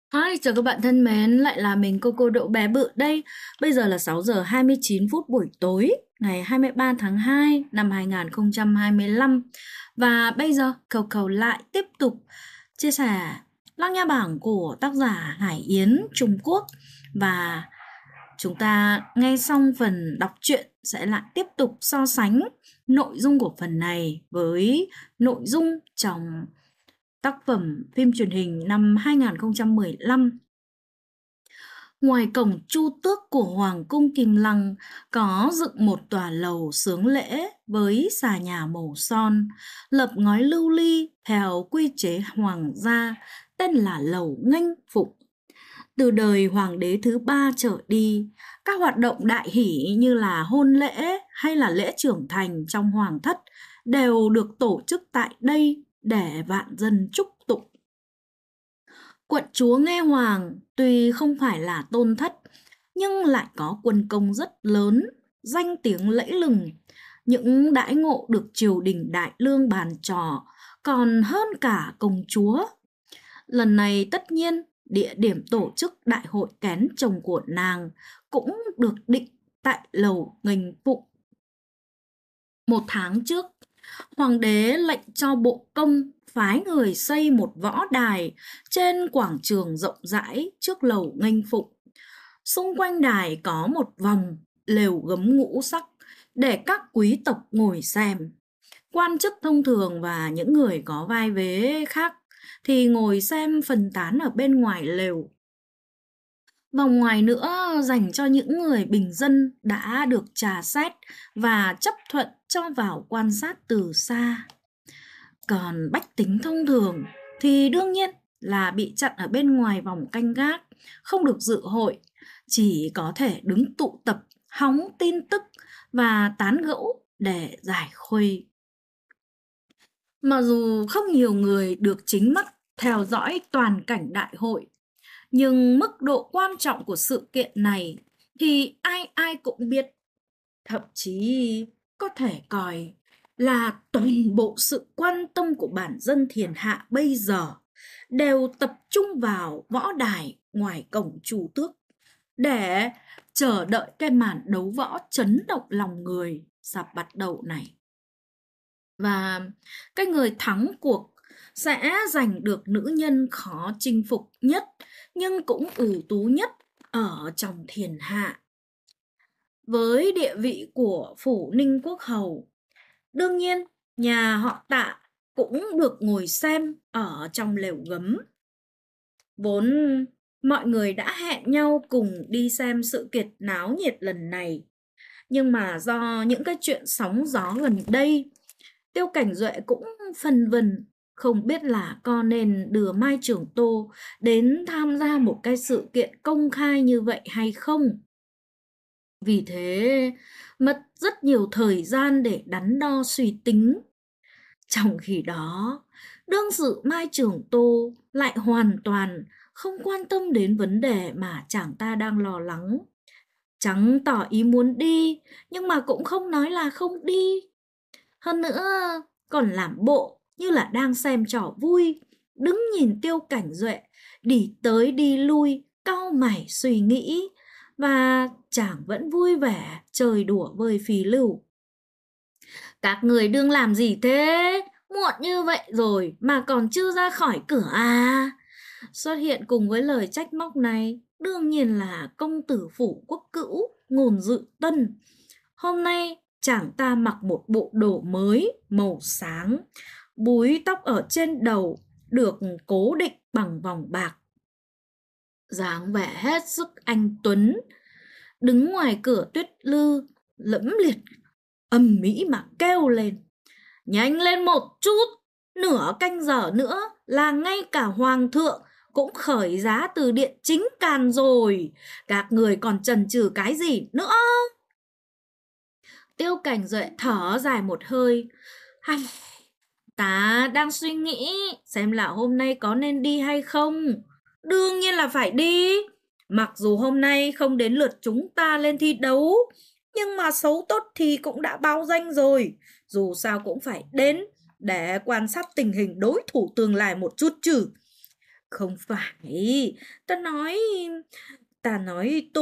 Hi, chào các bạn thân mến, lại là mình Coco Đậu Bé Bự đây. Bây giờ là 6 giờ 29 phút buổi tối, ngày 23 tháng 2 năm 2025. Và bây giờ Coco lại tiếp tục chia sẻ Lăng Nha Bảng của tác giả Hải Yến Trung Quốc. Và chúng ta nghe xong phần đọc truyện sẽ lại tiếp tục so sánh nội dung của phần này với nội dung trong tác phẩm phim truyền hình năm 2015. Ngoài cổng Chu Tước của Hoàng cung Kim Lăng có dựng một tòa lầu xướng lễ với xà nhà màu son, lập ngói lưu ly theo quy chế hoàng gia, tên là lầu Nghênh Phụng. Từ đời hoàng đế thứ ba trở đi, các hoạt động đại hỷ như là hôn lễ hay là lễ trưởng thành trong hoàng thất đều được tổ chức tại đây để vạn dân chúc tụng. Quận chúa Nghe Hoàng tuy không phải là tôn thất, nhưng lại có quân công rất lớn, danh tiếng lẫy lừng. Những đãi ngộ được triều đình đại lương bàn trò còn hơn cả công chúa. Lần này tất nhiên, địa điểm tổ chức đại hội kén chồng của nàng cũng được định tại lầu Nghênh Phụng. 1 tháng trước, hoàng đế lệnh cho bộ công phái người xây một võ đài trên quảng trường rộng rãi trước lầu Nghênh Phụng. Xung quanh đài có một vòng lều gấm ngũ sắc để các quý tộc ngồi xem. Quan chức thông thường và những người có vai vế khác thì ngồi xem phân tán ở bên ngoài lều. Vòng ngoài nữa dành cho những người bình dân đã được trà xét và chấp thuận cho vào quan sát từ xa. Còn bách tính thông thường thì đương nhiên là bị chặn ở bên ngoài vòng canh gác, không được dự hội, chỉ có thể đứng tụ tập, hóng tin tức và tán gẫu để giải khuây. Mặc dù không nhiều người được chính mắt theo dõi toàn cảnh đại hội, nhưng mức độ quan trọng của sự kiện này thì ai ai cũng biết. Thậm chí có thể coi là toàn bộ sự quan tâm của bản dân thiên hạ bây giờ đều tập trung vào võ đài ngoài cổng Chu Tước để chờ đợi cái màn đấu võ chấn động lòng người sắp bắt đầu này. Và cái người thắng cuộc sẽ giành được nữ nhân khó chinh phục nhất nhưng cũng ưu tú nhất ở trong thiên hạ. Với địa vị của phủ Ninh Quốc Hầu, đương nhiên nhà họ Tạ cũng được ngồi xem ở trong lều gấm. Vốn mọi người đã hẹn nhau cùng đi xem sự kiện náo nhiệt lần này, nhưng mà do những cái chuyện sóng gió gần đây, Tiêu Cảnh Duệ cũng phân vân không biết là có nên đưa Mai Trưởng Tô đến tham gia một cái sự kiện công khai như vậy hay không. Vì thế mất rất nhiều thời gian để đắn đo suy tính. Trong khi đó, đương sự Mai Trưởng Tô lại hoàn toàn không quan tâm đến vấn đề mà chàng ta đang lo lắng. Chẳng tỏ ý muốn đi, nhưng mà cũng không nói là không đi. Hơn nữa, còn làm bộ như là đang xem trò vui, đứng nhìn Tiêu Cảnh Duệ đi tới đi lui, cau mày suy nghĩ, và chàng vẫn vui vẻ chơi đùa với Phi Lưu. Các người đương làm gì thế? Muộn như vậy rồi mà còn chưa ra khỏi cửa à? Xuất hiện cùng với lời trách móc này đương nhiên là công tử phủ Quốc Cữu Ngôn Dự Tân. Hôm nay chàng ta mặc một bộ đồ mới màu sáng, búi tóc ở trên đầu được cố định bằng vòng bạc. Dáng vẻ hết sức anh tuấn, đứng ngoài cửa Tuyết Lư lẫm liệt ầm mỹ mà kêu lên: nhanh lên một chút, nửa canh giờ nữa là ngay cả hoàng thượng cũng khởi giá từ điện chính càn rồi, các người còn chần chừ cái gì nữa? Tiêu Cảnh Duệ thở dài một hơi: ta đang suy nghĩ xem là hôm nay có nên đi hay không. Đương nhiên là phải đi. Mặc dù hôm nay không đến lượt chúng ta lên thi đấu, nhưng mà xấu tốt thì cũng đã báo danh rồi. Dù sao cũng phải đến để quan sát tình hình đối thủ tương lai một chút chứ. Không phải, ta nói ta nói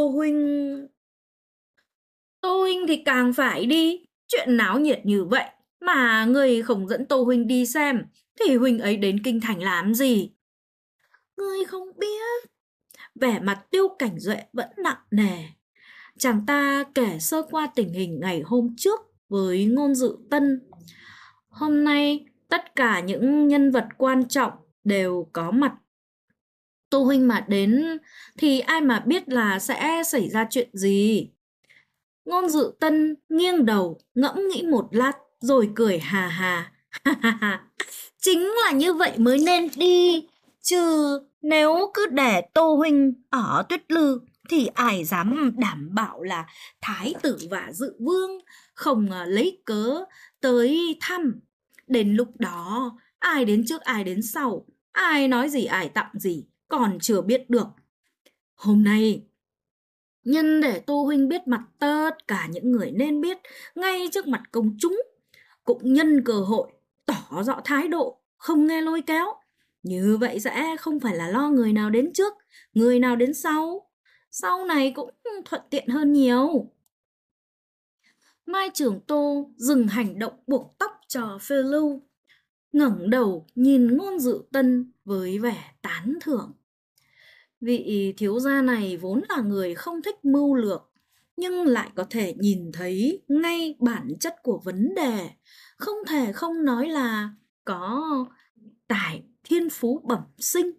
Tô huynh thì càng phải đi, chuyện náo nhiệt như vậy mà người không dẫn Tô huynh đi xem thì huynh ấy đến kinh thành làm gì? Ngươi không biết. Vẻ mặt Tiêu Cảnh Duệ vẫn nặng nề. Chàng ta kể sơ qua tình hình ngày hôm trước với Ngôn Dự Tân. Hôm nay tất cả những nhân vật quan trọng đều có mặt. Tô huynh mà đến thì ai mà biết là sẽ xảy ra chuyện gì. Ngôn Dự Tân nghiêng đầu ngẫm nghĩ một lát rồi cười hà hà. Chính là như vậy mới nên đi. Chứ nếu cứ để Tô huynh ở Tuyết Lư thì ai dám đảm bảo là thái tử và dự vương không lấy cớ tới thăm. Đến lúc đó, ai đến trước ai đến sau, ai nói gì ai tặng gì, còn chưa biết được. Hôm nay, nhân để Tô huynh biết mặt tất cả những người nên biết ngay trước mặt công chúng, cũng nhân cơ hội tỏ rõ thái độ, không nghe lôi kéo. Như vậy sẽ không phải là lo người nào đến trước, người nào đến sau. Sau này cũng thuận tiện hơn nhiều. Mai Trưởng Tô dừng hành động buộc tóc cho phiêu lưu, ngẩng đầu nhìn Ngôn Dự Tân với vẻ tán thưởng. Vị thiếu gia này vốn là người không thích mưu lược, nhưng lại có thể nhìn thấy ngay bản chất của vấn đề, không thể không nói là có tài thiên phú bẩm sinh.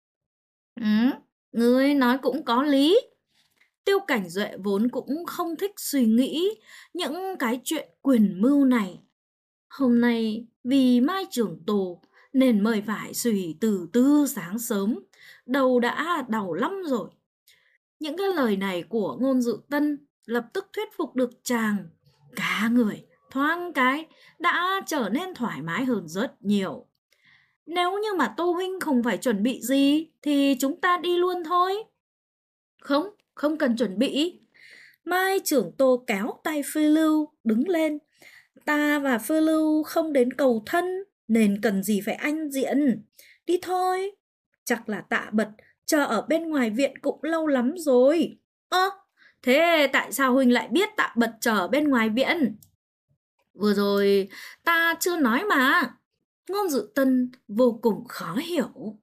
Ngươi nói cũng có lý. Tiêu Cảnh Duệ vốn cũng không thích suy nghĩ những cái chuyện quyền mưu này. Hôm nay vì Mai Trưởng Tô nên mời phải suy từ từ sáng sớm, đầu đã đau lắm rồi. Những cái lời này của Ngôn Dự Tân lập tức thuyết phục được chàng. Cả người thoáng cái đã trở nên thoải mái hơn rất nhiều. Nếu như mà Tô huynh không phải chuẩn bị gì thì chúng ta đi luôn thôi. Không, không cần chuẩn bị. Mai Trưởng Tô kéo tay Phi Lưu đứng lên. Ta và Phi Lưu không đến cầu thân nên cần gì phải anh diện. Đi thôi. Chắc là Tạ Bật chờ ở bên ngoài viện cũng lâu lắm rồi. Thế tại sao huynh lại biết Tạ Bật chờ ở bên ngoài viện? Vừa rồi ta chưa nói mà. Ngôn Dự Tân vô cùng khó hiểu.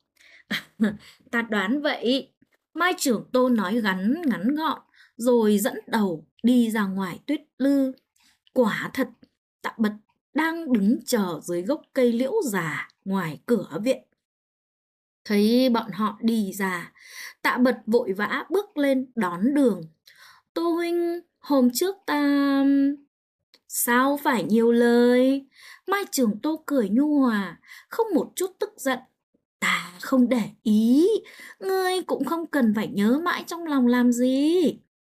Ta đoán vậy. Mai Trưởng Tô nói ngắn gọn rồi dẫn đầu đi ra ngoài Tuyết Lư. Quả thật, Tạ Bật đang đứng chờ dưới gốc cây liễu già ngoài cửa viện. Thấy bọn họ đi ra, Tạ Bật vội vã bước lên đón đường. Tô huynh, hôm trước ta... Sao phải nhiều lời? Mai Trường Tô cười nhu hòa, không một chút tức giận. Ta không để ý, ngươi cũng không cần phải nhớ mãi trong lòng làm gì.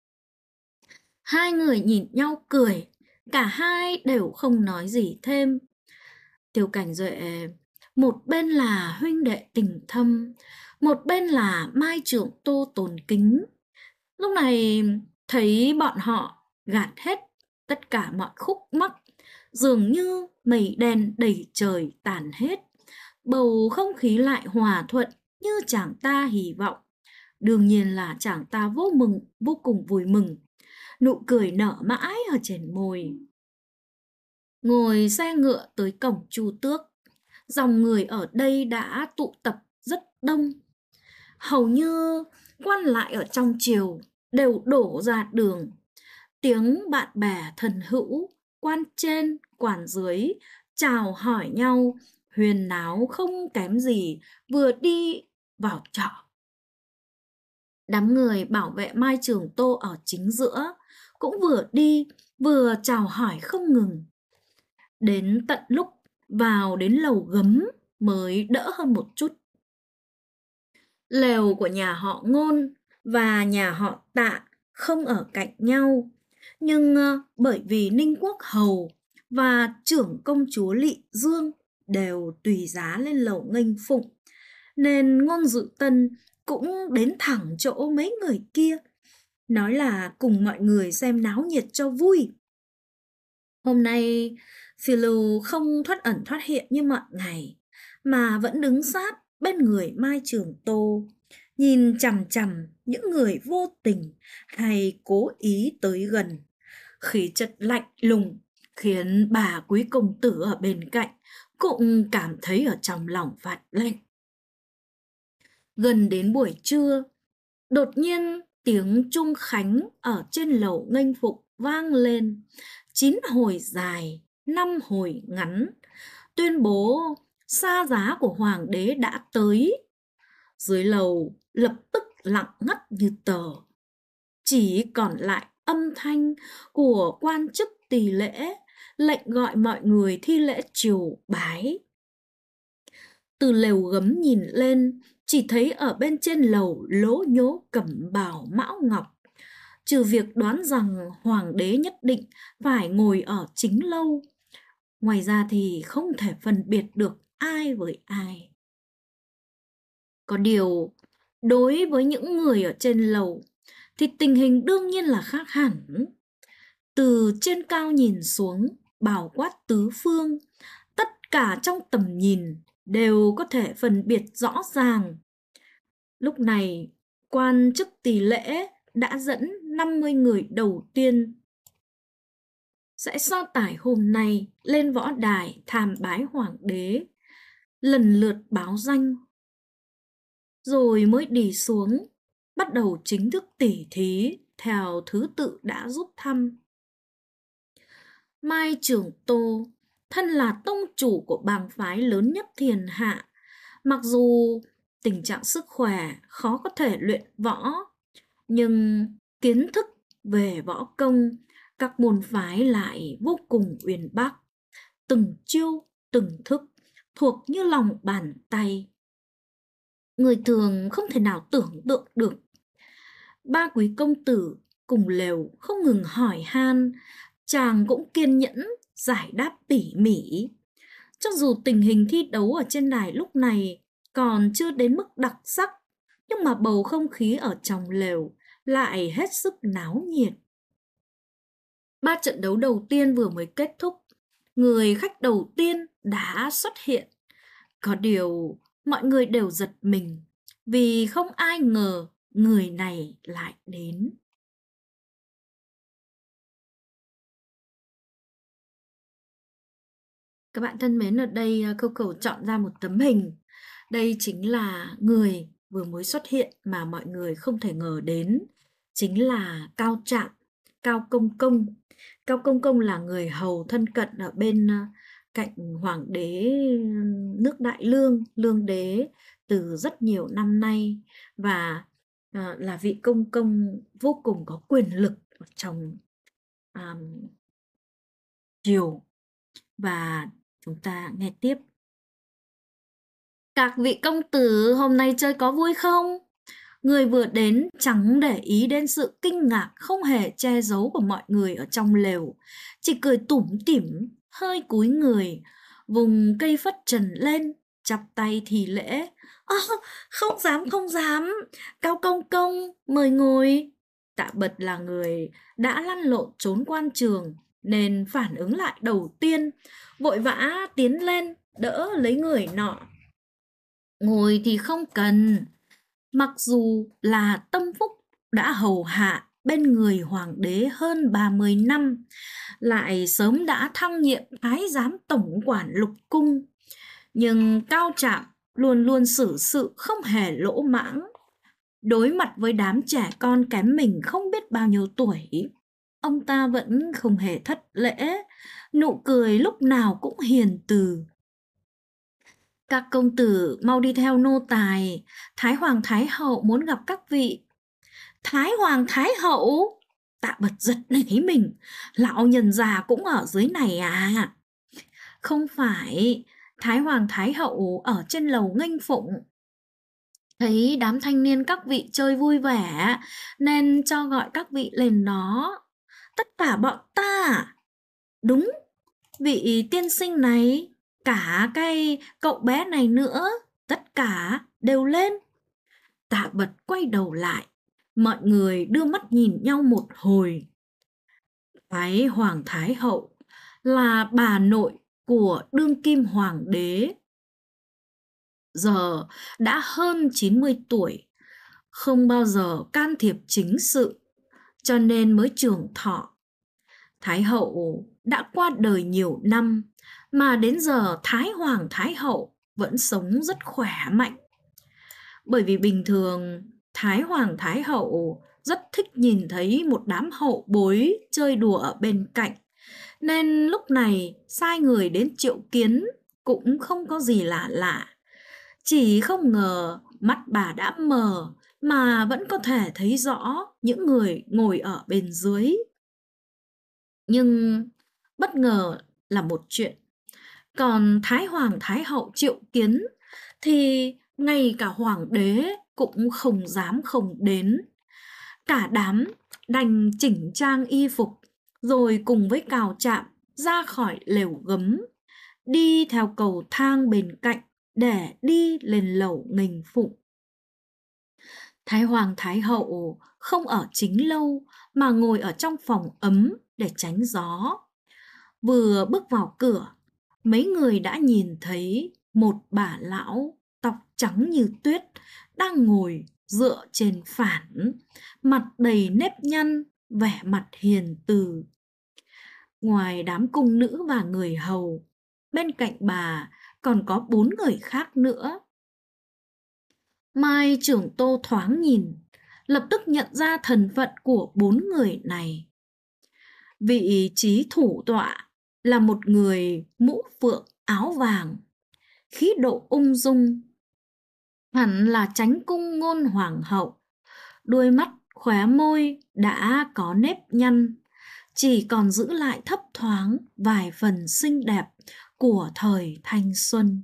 Hai người nhìn nhau cười, cả hai đều không nói gì thêm. Tiêu Cảnh Duệ, một bên là huynh đệ tình thâm, một bên là Mai Trưởng Tô tôn kính. Lúc này thấy bọn họ gạt hết tất cả mọi khúc mắc, dường như mây đen đầy trời tàn hết. Bầu không khí lại hòa thuận như chàng ta hy vọng. Đương nhiên là chàng ta vô cùng vui mừng. Nụ cười nở mãi ở trên môi. Ngồi xe ngựa tới cổng Chu Tước, dòng người ở đây đã tụ tập rất đông. Hầu như quan lại ở trong triều đều đổ ra đường. Tiếng bạn bè thân hữu, quan trên, quan dưới, chào hỏi nhau, huyền náo không kém gì vừa đi vào trọ. Đám người bảo vệ Mai Trường Tô ở chính giữa cũng vừa đi vừa chào hỏi không ngừng. Đến tận lúc vào đến lầu gấm mới đỡ hơn một chút. Lều của nhà họ Ngôn và nhà họ Tạ không ở cạnh nhau, nhưng bởi vì Ninh Quốc Hầu và trưởng công chúa Lị Dương đều tùy giá lên lầu nghênh phụng, nên Ngôn Dự Tân cũng đến thẳng chỗ mấy người kia, nói là cùng mọi người xem náo nhiệt cho vui. Hôm nay Phi Lưu không thoát ẩn thoát hiện như mọi ngày, mà vẫn đứng sát bên người Mai Trường Tô, nhìn chằm chằm những người vô tình hay cố ý tới gần. Khí chất lạnh lùng khiến bà quý công tử ở bên cạnh cũng cảm thấy ở trong lòng phát lạnh. Gần đến buổi trưa, đột nhiên tiếng chuông khánh ở trên lầu nghênh phục vang lên, 9 hồi dài, 5 hồi ngắn, tuyên bố xa giá của hoàng đế đã tới. Dưới lầu lập tức lặng ngắt như tờ, chỉ còn lại âm thanh của quan chức tỳ lễ lệnh gọi mọi người thi lễ triều bái. Từ lều gấm nhìn lên, chỉ thấy ở bên trên lầu lố nhố cẩm bào mão ngọc. Trừ việc đoán rằng hoàng đế nhất định phải ngồi ở chính lâu, ngoài ra thì không thể phân biệt được ai với ai. Có điều, đối với những người ở trên lầu thì tình hình đương nhiên là khác hẳn. Từ trên cao nhìn xuống, bao quát tứ phương, tất cả trong tầm nhìn đều có thể phân biệt rõ ràng. Lúc này, quan chức tỳ lễ đã dẫn 50 người đầu tiên sẽ so tải hôm nay lên võ đài tham bái hoàng đế, lần lượt báo danh, rồi mới đi xuống, bắt đầu chính thức tỉ thí theo thứ tự đã rút thăm. Mai Trường Tô, thân là tông chủ của bang phái lớn nhất thiên hạ, mặc dù tình trạng sức khỏe khó có thể luyện võ, nhưng kiến thức về võ công các môn phái lại vô cùng uyên bác, từng chiêu từng thức thuộc như lòng bàn tay. Người thường không thể nào tưởng tượng được. Ba quý công tử cùng lều không ngừng hỏi han, chàng cũng kiên nhẫn giải đáp tỉ mỉ. Cho dù tình hình thi đấu ở trên đài lúc này còn chưa đến mức đặc sắc, nhưng mà bầu không khí ở trong lều lại hết sức náo nhiệt. 3 trận đấu đầu tiên vừa mới kết thúc, người khách đầu tiên đã xuất hiện. Có điều mọi người đều giật mình vì không ai ngờ người này lại đến. Các bạn thân mến, ở đây Câu Cầu chọn ra một tấm hình. Đây chính là người vừa mới xuất hiện mà mọi người không thể ngờ đến. Chính là Cao Trạm, Cao Công Công. Cao Công Công là người hầu thân cận ở bên cạnh hoàng đế nước Đại Lương, Lương đế từ rất nhiều năm nay, và là vị công công vô cùng có quyền lực trong triều. Và chúng ta nghe tiếp. Các vị công tử hôm nay chơi có vui không? Người vừa đến chẳng để ý đến sự kinh ngạc không hề che giấu của mọi người ở trong lều, chỉ cười tủm tỉm, hơi cúi người, vùng cây phất trần lên, chắp tay thì lễ. Không dám, không dám, Cao Công Công, mời ngồi. Tạ Bật là người đã lăn lộn trốn quan trường, nên phản ứng lại đầu tiên, vội vã tiến lên, đỡ lấy người nọ. Ngồi thì không cần. Mặc dù là tâm phúc đã hầu hạ bên người hoàng đế hơn 30 năm, lại sớm đã thăng nhiệm thái giám tổng quản lục cung, nhưng Cao Trạm luôn luôn xử sự không hề lỗ mãng. Đối mặt với đám trẻ con kém mình không biết bao nhiêu tuổi, ông ta vẫn không hề thất lễ, nụ cười lúc nào cũng hiền từ. Các công tử mau đi theo nô tài, Thái Hoàng Thái Hậu muốn gặp các vị. Thái Hoàng Thái Hậu? Tạ Bật giật nảy mình, lão nhân già cũng ở dưới này à? Không phải, Thái Hoàng Thái Hậu ở trên lầu nghênh phụng. Thấy đám thanh niên các vị chơi vui vẻ nên cho gọi các vị lên đó. Tất cả bọn ta. Đúng, vị tiên sinh này, cả cái cậu bé này nữa, tất cả đều lên. Tạ Bật quay đầu lại, mọi người đưa mắt nhìn nhau một hồi. Thái Hoàng Thái Hậu là bà nội của đương kim hoàng đế. giờ đã hơn 90 tuổi, không bao giờ can thiệp chính sự, cho nên mới trường thọ. Thái hậu đã qua đời nhiều năm, mà đến giờ Thái Hoàng Thái hậu vẫn sống rất khỏe mạnh. Bởi vì bình thường Thái Hoàng Thái hậu rất thích nhìn thấy một đám hậu bối chơi đùa ở bên cạnh, nên lúc này sai người đến triệu kiến cũng không có gì lạ lạ. Chỉ không ngờ mắt bà đã mờ mà vẫn có thể thấy rõ những người ngồi ở bên dưới. Nhưng bất ngờ là một chuyện, còn Thái Hoàng Thái hậu triệu kiến thì ngay cả hoàng đế cũng không dám không đến. Cả đám đành chỉnh trang y phục, rồi cùng với Cào Trạm ra khỏi lều gấm, đi theo cầu thang bên cạnh để đi lên lầu nghênh phụng. Thái Hoàng Thái hậu không ở chính lâu mà ngồi ở trong phòng ấm để tránh gió. Vừa bước vào cửa, mấy người đã nhìn thấy một bà lão tóc trắng như tuyết đang ngồi dựa trên phản, mặt đầy nếp nhăn, vẻ mặt hiền từ. Ngoài đám cung nữ và người hầu, bên cạnh bà còn có 4 người khác nữa. Mai Trưởng Tô thoáng nhìn, lập tức nhận ra thân phận của 4 người này. Vị trí thủ tọa là một người mũ phượng áo vàng, khí độ ung dung, hẳn là Chánh cung ngôn hoàng hậu. Đôi mắt khóe môi đã có nếp nhăn, chỉ còn giữ lại thấp thoáng vài phần xinh đẹp của thời thanh xuân.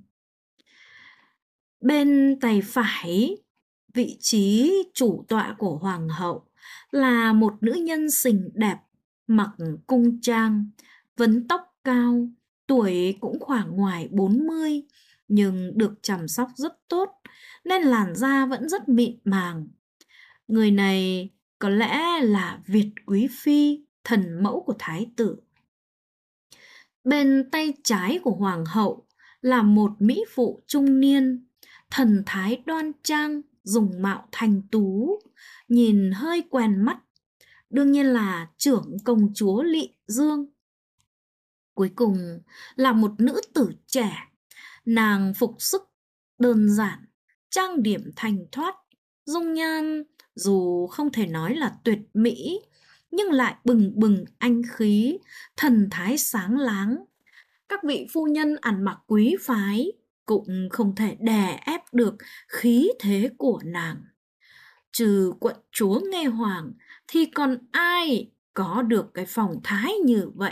Bên tay phải, vị trí chủ tọa của hoàng hậu là một nữ nhân xinh đẹp, mặc cung trang, vấn tóc cao, tuổi cũng khoảng ngoài 40, nhưng được chăm sóc rất tốt nên làn da vẫn rất mịn màng. Người này có lẽ là Việt quý phi, thần mẫu của thái tử. Bên tay trái của hoàng hậu là một mỹ phụ trung niên, thần thái đoan trang, dùng mạo thanh tú, nhìn hơi quen mắt. Đương nhiên là trưởng công chúa Lị Dương. Cuối cùng là một nữ tử trẻ, nàng phục sức đơn giản, trang điểm thanh thoát, dung nhan dù không thể nói là tuyệt mỹ, nhưng lại bừng bừng anh khí, thần thái sáng láng. Các vị phu nhân ăn mặc quý phái cũng không thể đè ép được khí thế của nàng. Trừ quận chúa Nghe Hoàng thì còn ai có được cái phong thái như vậy.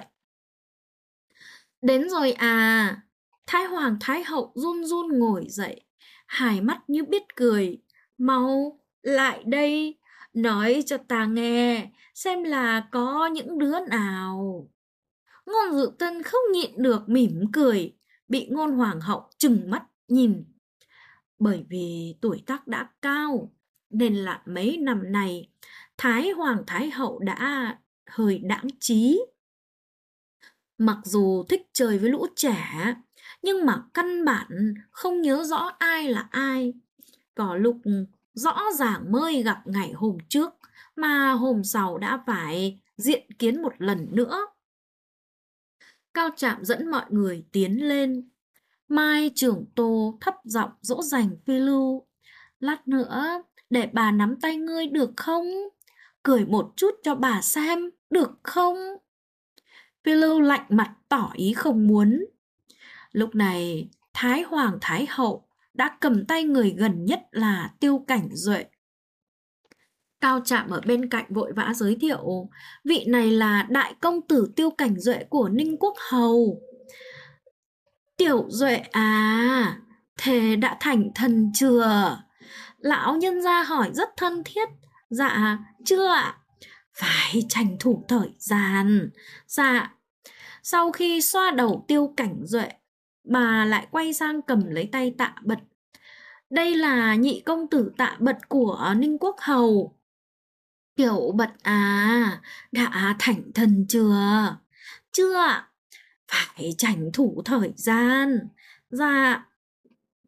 Đến rồi à. Thái Hoàng Thái hậu run run ngồi dậy, hai mắt như biết cười. Mau lại đây, nói cho ta nghe xem là có những đứa nào. Ngôn Dự Tân không nhịn được mỉm cười, bị Ngôn Hoàng hậu trừng mắt nhìn. Bởi vì tuổi tác đã cao nên là mấy năm này Thái Hoàng Thái hậu đã hơi đãng trí. Mặc dù thích chơi với lũ trẻ, nhưng mà căn bản không nhớ rõ ai là ai. Có lúc rõ ràng mới gặp ngày hôm trước, mà hôm sau đã phải diện kiến một lần nữa. Cao Trạm dẫn mọi người tiến lên. Mai Trưởng Tô thấp giọng dỗ dành Phi Lưu. Lát nữa để bà nắm tay ngươi được không? Cười một chút cho bà xem, được không? Phi Lưu lạnh mặt tỏ ý không muốn. Lúc này Thái Hoàng Thái hậu đã cầm tay người gần nhất là Tiêu Cảnh Duệ. Cao Trạm ở bên cạnh vội vã giới thiệu, vị này là đại công tử Tiêu Cảnh Duệ của Ninh Quốc Hầu. Tiểu Duệ à, thế đã thành thần chưa? Lão nhân gia hỏi rất thân thiết. Dạ, chưa ạ. Phải tranh thủ thời gian. Dạ. Sau khi xoa đầu Tiêu Cảnh Duệ, bà lại quay sang cầm lấy tay Tạ Bật. Đây là nhị công tử Tạ Bật của Ninh Quốc Hầu. Tiểu Bật à, đã thành thần chưa? Chưa ạ. Phải tranh thủ thời gian. Dạ.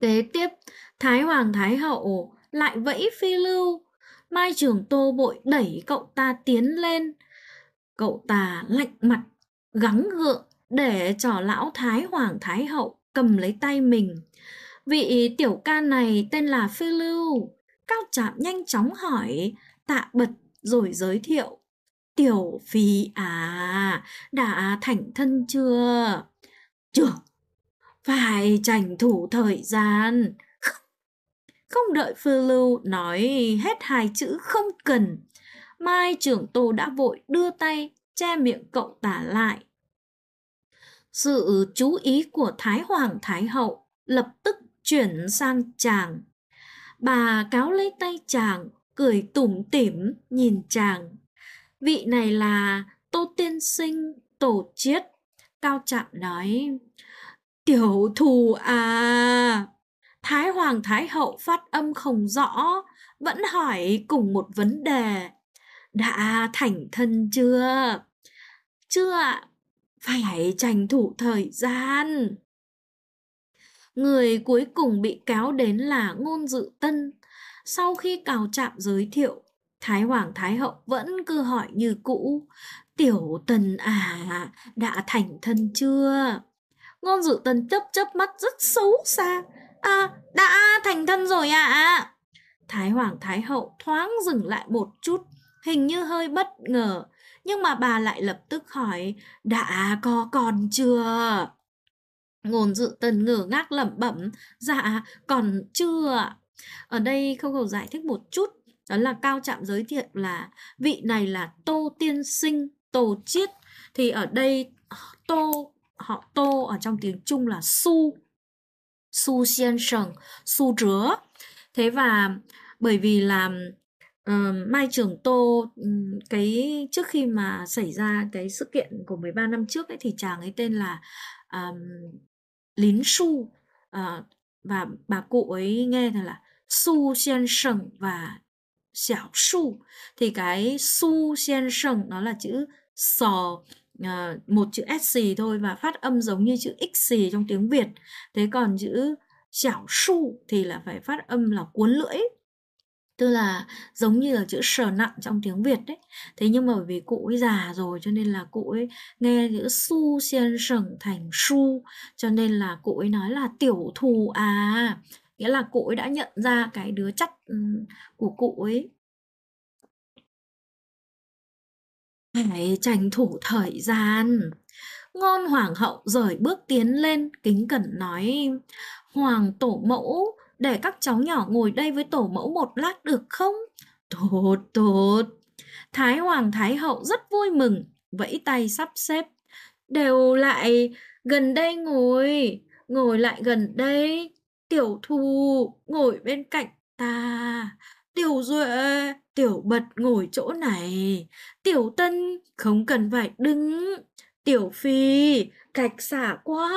Kế tiếp, Thái Hoàng Thái Hậu lại vẫy phi lưu. Mai Trường Tô vội đẩy cậu ta tiến lên. Cậu ta lạnh mặt, gắng gượng để cho lão Thái Hoàng Thái Hậu cầm lấy tay mình. Vị tiểu ca này tên là Phi Lưu. Cao Trạm nhanh chóng hỏi, tạ bật rồi giới thiệu. Tiểu Phi à, đã thành thân chưa? Chưa, phải tranh thủ thời gian. Không đợi Phi Lưu nói hết hai chữ không cần, Mai Trường Tô đã vội đưa tay che miệng cậu ta lại. Sự chú ý của Thái Hoàng Thái Hậu lập tức chuyển sang chàng. Bà cáo lấy tay chàng, cười tủm tỉm nhìn chàng. Vị này là Tô Tiên Sinh, Tổ Chiết. Cao Trạm nói, tiểu thù à. Thái Hoàng Thái Hậu phát âm không rõ, vẫn hỏi cùng một vấn đề. Đã thành thân chưa? Chưa ạ, phải tranh thủ thời gian. Người cuối cùng bị kéo đến là Ngôn Dự Tân. Sau khi Cao Trạm giới thiệu, Thái Hoàng Thái Hậu vẫn cứ hỏi như cũ. Tiểu Tần à, đã thành thân chưa? Ngôn Dự Tân chớp mắt rất xấu xa. À, đã thành thân rồi ạ. Thái Hoàng Thái Hậu thoáng dừng lại một chút, hình như hơi bất ngờ, nhưng mà bà lại lập tức hỏi, đã có con chưa? Ngôn Dự Tân ngơ ngác lẩm bẩm, dạ còn chưa. Ở đây không cầu giải thích một chút, đó là Cao Trạm giới thiệu là vị này là Tô Tiên Sinh, Tô Chiết. Thì ở đây họ Tô ở trong tiếng Trung là Su, Su Xiên Sần, Su Rứa. Thế và bởi vì là Mai Trường Tô cái trước khi mà xảy ra cái sự kiện của 13 năm trước ấy, thì chàng ấy tên là Lín Su, và bà cụ ấy nghe thật là Su Xiên Sần và Xiao Su. Thì cái Su Xiên Sần nó là chữ sò, một chữ S thôi và phát âm giống như chữ X trong tiếng Việt. Thế còn chữ Xiao Su thì là phải phát âm là cuốn lưỡi, tức là giống như là chữ sờ nặng trong tiếng Việt đấy. Thế nhưng mà bởi vì cụ ấy già rồi cho nên là cụ ấy nghe chữ su xiên sẩn thành su, cho nên là cụ ấy nói là tiểu thù à, nghĩa là cụ ấy đã nhận ra cái đứa chắc của cụ ấy. Phải tranh thủ thời gian. Ngôn Hoàng hậu rời bước tiến lên, kính cẩn nói, Hoàng tổ mẫu, để các cháu nhỏ ngồi đây với tổ mẫu một lát được không? Tốt, tốt. Thái Hoàng Thái hậu rất vui mừng, vẫy tay sắp xếp. Đều lại gần đây ngồi, ngồi lại gần đây. Tiểu Thu, ngồi bên cạnh ta. Tiểu Duệ, Tiểu Bật ngồi chỗ này. Tiểu Tân, không cần phải đứng. Tiểu Phi, cạch xả quá.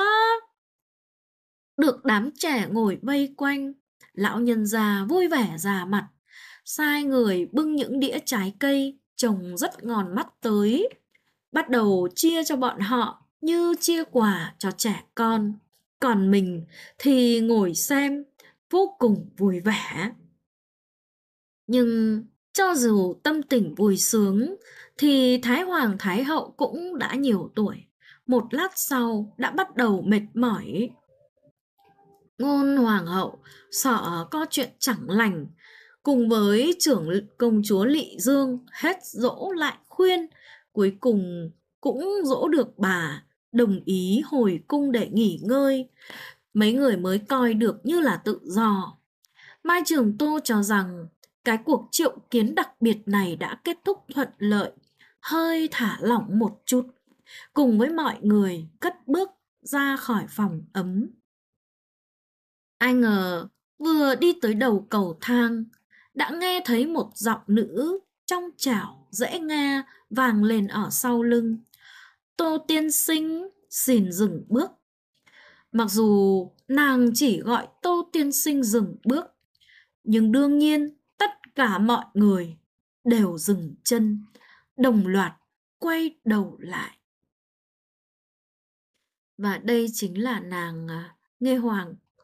Được đám trẻ ngồi vây quanh, lão nhân già vui vẻ già mặt, sai người bưng những đĩa trái cây trông rất ngon mắt tới, bắt đầu chia cho bọn họ như chia quà cho trẻ con. Còn mình thì ngồi xem, vô cùng vui vẻ. Nhưng cho dù tâm tình vui sướng, thì Thái Hoàng Thái hậu cũng đã nhiều tuổi, một lát sau đã bắt đầu mệt mỏi. Ngôn Hoàng hậu sợ có chuyện chẳng lành, cùng với trưởng công chúa Lị Dương hết dỗ lại khuyên, cuối cùng cũng dỗ được bà đồng ý hồi cung để nghỉ ngơi. Mấy người mới coi được như là tự do. Mai Trường Tô cho rằng cái cuộc triệu kiến đặc biệt này đã kết thúc thuận lợi, hơi thả lỏng một chút, cùng với mọi người cất bước ra khỏi phòng ấm. Ai ngờ vừa đi tới đầu cầu thang, đã nghe thấy một giọng nữ trong trẻo dễ nghe vang lên ở sau lưng. Tô tiên sinh, xin dừng bước. Mặc dù nàng chỉ gọi Tô tiên sinh dừng bước, nhưng đương nhiên tất cả mọi người đều dừng chân, đồng loạt quay đầu lại. Và đây chính là nàng Nghê Hoàng.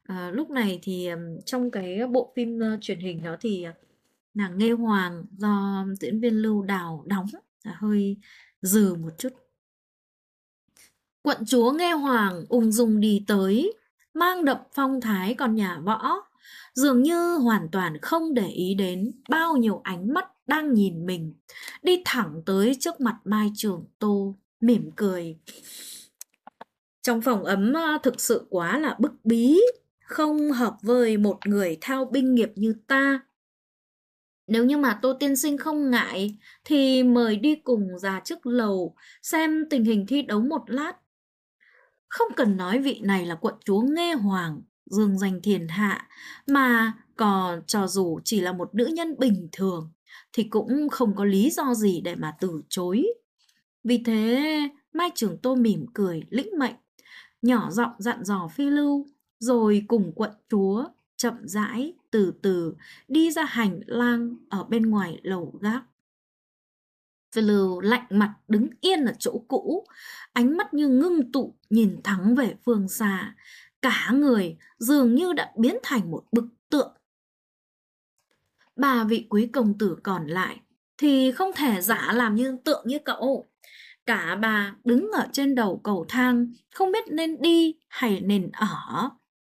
Lúc này thì trong cái bộ phim truyền hình đó thì nàng Nghê Hoàng do diễn viên Lưu Đào đóng là hơi dừ một chút. Quận chúa Nghê Hoàng ung dung đi tới, mang đậm phong thái con nhà Võ, dường như hoàn toàn không để ý đến bao nhiêu ánh mắt đang nhìn mình, đi thẳng tới trước mặt Mai Trường Tô, mỉm cười. Trong phòng ấm thực sự quá là bức bí, không hợp với một người thao binh nghiệp như ta. Nếu như mà Tô tiên sinh không ngại thì mời đi cùng ra trước lầu xem tình hình thi đấu một lát. Không cần nói vị này là quận chúa Nghê Hoàng, dương danh thiên hạ, mà còn cho dù chỉ là một nữ nhân bình thường thì cũng không có lý do gì để mà từ chối. Vì thế Mai Trường Tô mỉm cười lĩnh mệnh, nhỏ giọng dặn dò Phi Lưu, rồi cùng quận chúa chậm rãi từ từ đi ra hành lang ở bên ngoài lầu gác. Phi Lưu lạnh mặt đứng yên ở chỗ cũ, ánh mắt như ngưng tụ nhìn thẳng về phương xa, cả người dường như đã biến thành một bức tượng. Ba vị quý công tử còn lại thì không thể giả làm như tượng như cậu. Cả bà đứng ở trên đầu cầu thang, không biết nên đi hay nên ở.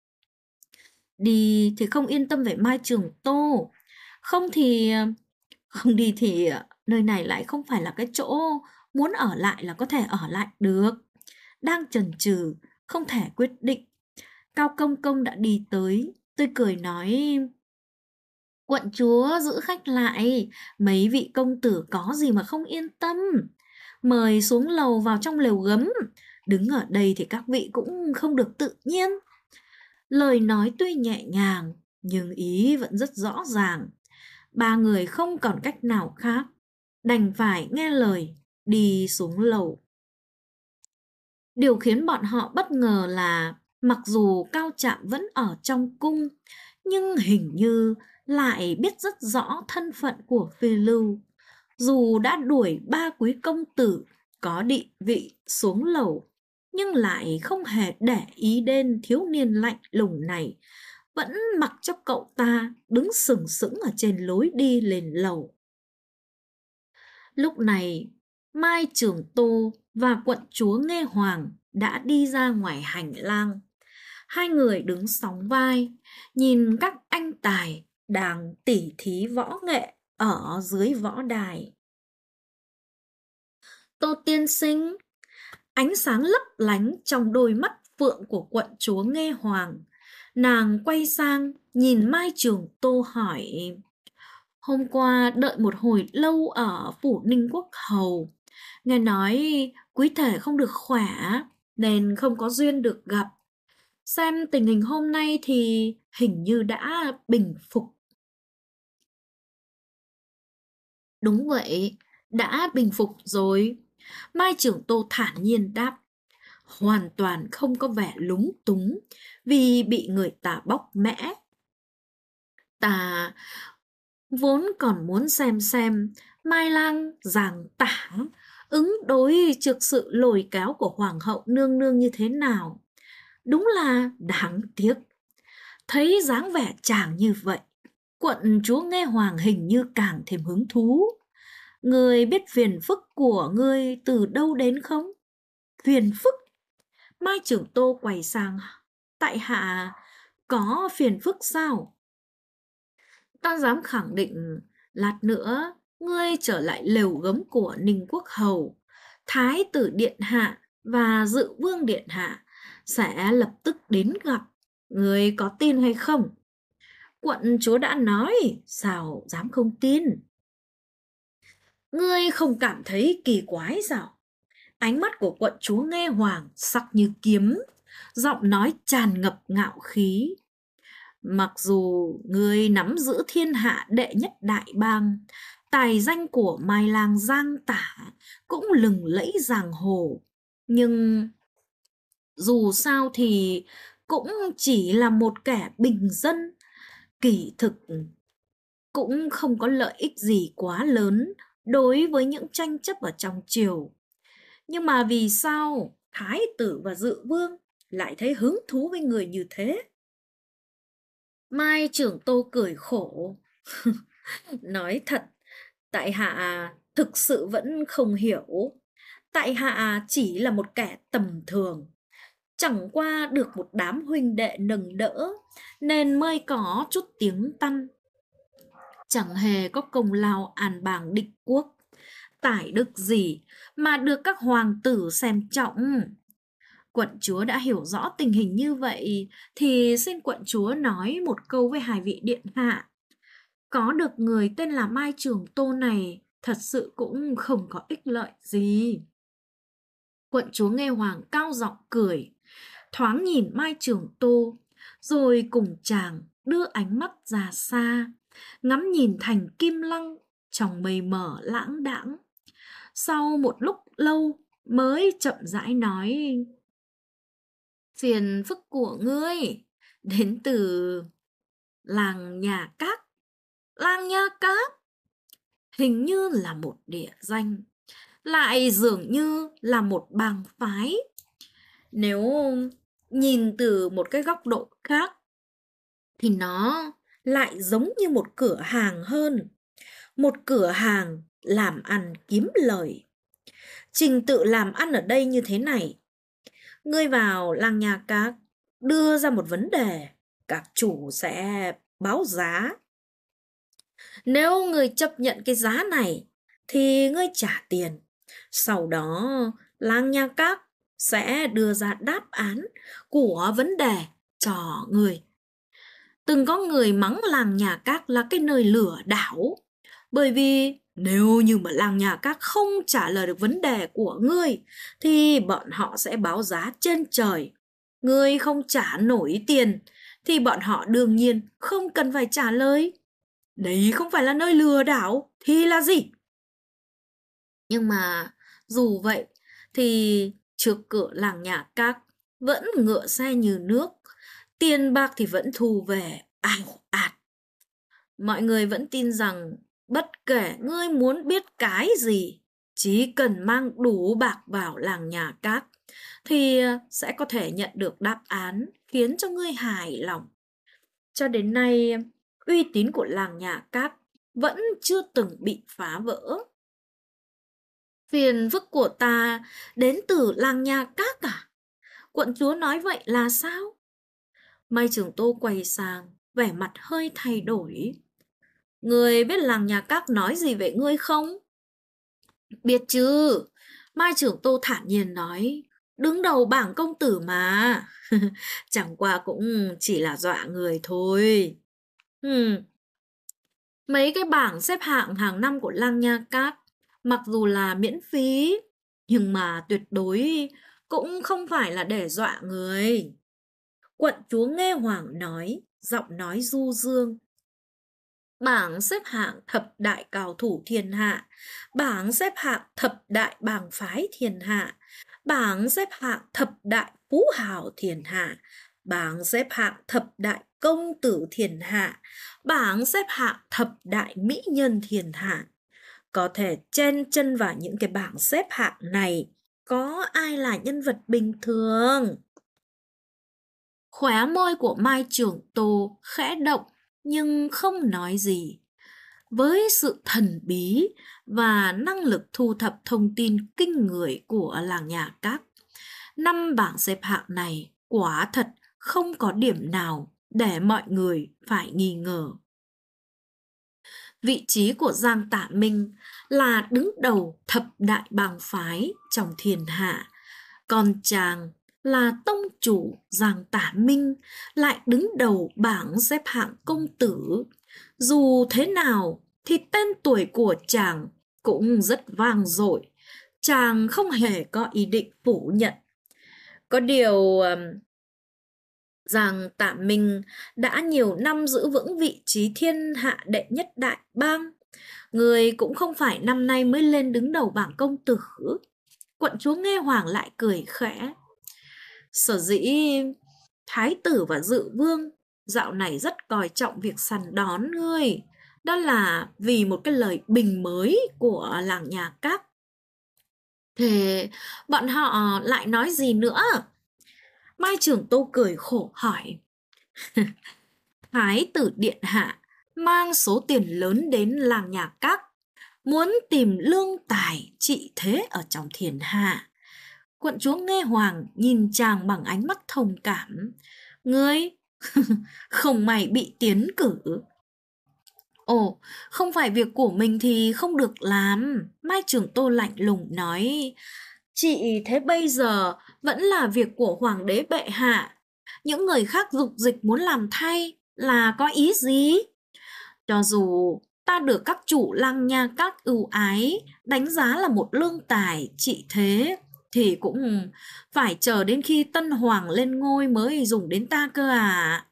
Đi thì không yên tâm về Mai Trường Tô, không thì không đi thì nơi này lại không phải là cái chỗ muốn ở lại là có thể ở lại được. Đang chần chừ, không thể quyết định, Cao Công Công đã đi tới, tươi cười nói: Quận chúa giữ khách lại, mấy vị công tử có gì mà không yên tâm. Mời xuống lầu vào trong lều gấm, đứng ở đây thì các vị cũng không được tự nhiên. Lời nói tuy nhẹ nhàng, nhưng ý vẫn rất rõ ràng. Ba người không còn cách nào khác, đành phải nghe lời, đi xuống lầu. Điều khiến bọn họ bất ngờ là mặc dù Cao Trạm vẫn ở trong cung, nhưng hình như lại biết rất rõ thân phận của Phi Lưu. Dù đã đuổi ba quý công tử có địa vị xuống lầu, nhưng lại không hề để ý đến thiếu niên lạnh lùng này, vẫn mặc cho cậu ta đứng sừng sững ở trên lối đi lên lầu. Lúc này, Mai Trường Tô và quận chúa Nghê Hoàng đã đi ra ngoài hành lang. Hai người đứng sóng vai, nhìn các anh tài đang tỉ thí võ nghệ ở dưới võ đài. Tô tiên sinh, ánh sáng lấp lánh trong đôi mắt phượng của quận chúa Nghê Hoàng. Nàng quay sang nhìn Mai Trường Tô hỏi: Hôm qua đợi một hồi lâu ở phủ Ninh Quốc Hầu, nghe nói quý thể không được khỏe nên không có duyên được gặp. Xem tình hình hôm nay thì hình như đã bình phục. Đúng vậy, đã bình phục rồi. Mai Trường Tô thản nhiên đáp, hoàn toàn không có vẻ lúng túng vì bị người ta bóc mẽ. Ta vốn còn muốn xem Mai Lang giảng tả ứng đối trước sự lôi kéo của Hoàng hậu nương nương như thế nào. Đúng là đáng tiếc. Thấy dáng vẻ chàng như vậy, quận chúa Nghê Hoàng hình như càng thêm hứng thú. Người biết phiền phức của ngươi từ đâu đến không? Phiền phức? Mai Trường Tô quay sang, tại hạ có phiền phức sao? Ta dám khẳng định, lát nữa ngươi trở lại lều gấm của Ninh Quốc Hầu, Thái tử điện hạ và Dự vương điện hạ sẽ lập tức đến gặp. Ngươi có tin hay không? Quận chúa đã nói, sao dám không tin? Ngươi không cảm thấy kỳ quái sao? Ánh mắt của quận chúa Nghê Hoàng sắc như kiếm, giọng nói tràn ngập ngạo khí. Mặc dù ngươi nắm giữ thiên hạ đệ nhất đại bang, tài danh của Mai Lang Giang Tả cũng lừng lẫy giang hồ, nhưng dù sao thì cũng chỉ là một kẻ bình dân, kỳ thực cũng không có lợi ích gì quá lớn đối với những tranh chấp ở trong triều. Nhưng mà vì sao Thái tử và Dự vương lại thấy hứng thú với người như thế? Mai trưởng Tô cười khổ. Nói thật, tại hạ thực sự vẫn không hiểu. Tại hạ chỉ là một kẻ tầm thường, chẳng qua được một đám huynh đệ nâng đỡ nên mới có chút tiếng tăm. Chẳng hề có công lao an bàng định quốc, tài đức gì mà được các hoàng tử xem trọng. Quận chúa đã hiểu rõ tình hình như vậy thì xin quận chúa nói một câu với hai vị điện hạ. Có được người tên là Mai Trường Tô này thật sự cũng không có ích lợi gì. Quận chúa nghe hoàng cao giọng cười, thoáng nhìn Mai Trường Tô, rồi cùng chàng đưa ánh mắt ra xa, ngắm nhìn thành Kim Lăng trong mây mờ lãng đãng. Sau một lúc lâu mới chậm rãi nói: phiền phức của ngươi đến từ làng Nhà Các. Làng Nhà Các hình như là một địa danh, lại dường như là một bang phái. Nếu nhìn từ một cái góc độ khác thì nó lại giống như một cửa hàng hơn. Một cửa hàng làm ăn kiếm lời. Trình tự làm ăn ở đây như thế này: ngươi vào làng Nhà Các đưa ra một vấn đề, các chủ sẽ báo giá. Nếu ngươi chấp nhận cái giá này thì ngươi trả tiền. Sau đó làng Nhà Các sẽ đưa ra đáp án của vấn đề cho ngươi. Từng có người mắng làng Nhà Các là cái nơi lừa đảo, bởi vì nếu như mà làng Nhà Các không trả lời được vấn đề của ngươi thì bọn họ sẽ báo giá trên trời. Ngươi không trả nổi tiền thì bọn họ đương nhiên không cần phải trả lời. Đấy không phải là nơi lừa đảo thì là gì? Nhưng mà dù vậy thì trước cửa làng Nhà Các vẫn ngựa xe như nước, tiền bạc thì vẫn thu về ào ạt. Mọi người vẫn tin rằng bất kể ngươi muốn biết cái gì, chỉ cần mang đủ bạc vào làng Nhà Các thì sẽ có thể nhận được đáp án khiến cho ngươi hài lòng. Cho đến nay, uy tín của làng Nhà Các vẫn chưa từng bị phá vỡ. Phiền phức của ta đến từ làng Nhà Các à? Quận chúa nói vậy là sao? Mai Trường Tô quay sang, vẻ mặt hơi thay đổi. Ngươi biết làng Nhà Các nói gì về ngươi không? Biết chứ. Mai Trường Tô thản nhiên nói. Đứng đầu bảng công tử mà. Chẳng qua cũng chỉ là dọa người thôi. Mấy cái bảng xếp hạng hàng năm của làng Nha Cát, mặc dù là miễn phí, nhưng mà tuyệt đối cũng không phải là để dọa người. Quận chúa nghe Hoàng nói, giọng nói du dương. Bảng xếp hạng thập đại cao thủ thiên hạ, bảng xếp hạng thập đại bang phái thiên hạ, bảng xếp hạng thập đại phú hào thiên hạ, bảng xếp hạng thập đại công tử thiên hạ, bảng xếp hạng thập đại mỹ nhân thiên hạ. Có thể chen chân vào những cái bảng xếp hạng này, có ai là nhân vật bình thường? Khóe môi của Mai Trường Tô khẽ động nhưng không nói gì. Với sự thần bí và năng lực thu thập thông tin kinh người của làng Nhà Các, 5 bảng xếp hạng này quả thật không có điểm nào để mọi người phải nghi ngờ. Vị trí của Giang Tạ Minh là đứng đầu thập đại bang phái trong thiên hạ, còn chàng là tông chủ Giang Tạ Minh lại đứng đầu bảng xếp hạng công tử. Dù thế nào thì tên tuổi của chàng cũng rất vang dội, chàng không hề có ý định phủ nhận. Có điều Giang Tạ Minh đã nhiều năm giữ vững vị trí thiên hạ đệ nhất đại bang, người cũng không phải năm nay mới lên đứng đầu bảng công tử. Quận chúa nghe Hoàng lại cười khẽ. Sở dĩ thái tử và dự vương dạo này rất coi trọng việc săn đón ngươi, đó là vì một cái lời bình mới của làng Nhà Các. Thế bọn họ lại nói gì nữa? Mai Trường Tô cười khổ hỏi. Thái tử điện hạ mang số tiền lớn đến làng nhà Các, muốn tìm lương tài trị thế ở trong thiên hạ. Quận chúa Nghe Hoàng nhìn chàng bằng ánh mắt thông cảm. Ngươi, không may bị tiến cử. Ồ, không phải việc của mình thì không được làm. Mai Trường Tô lạnh lùng nói. Chị thế bây giờ vẫn là việc của hoàng đế bệ hạ. Những người khác dục dịch muốn làm thay là có ý gì? Cho dù ta được các chủ lăng nha các ưu ái đánh giá là một lương tài trị thế, thì cũng phải chờ đến khi tân hoàng lên ngôi mới dùng đến ta cơ à.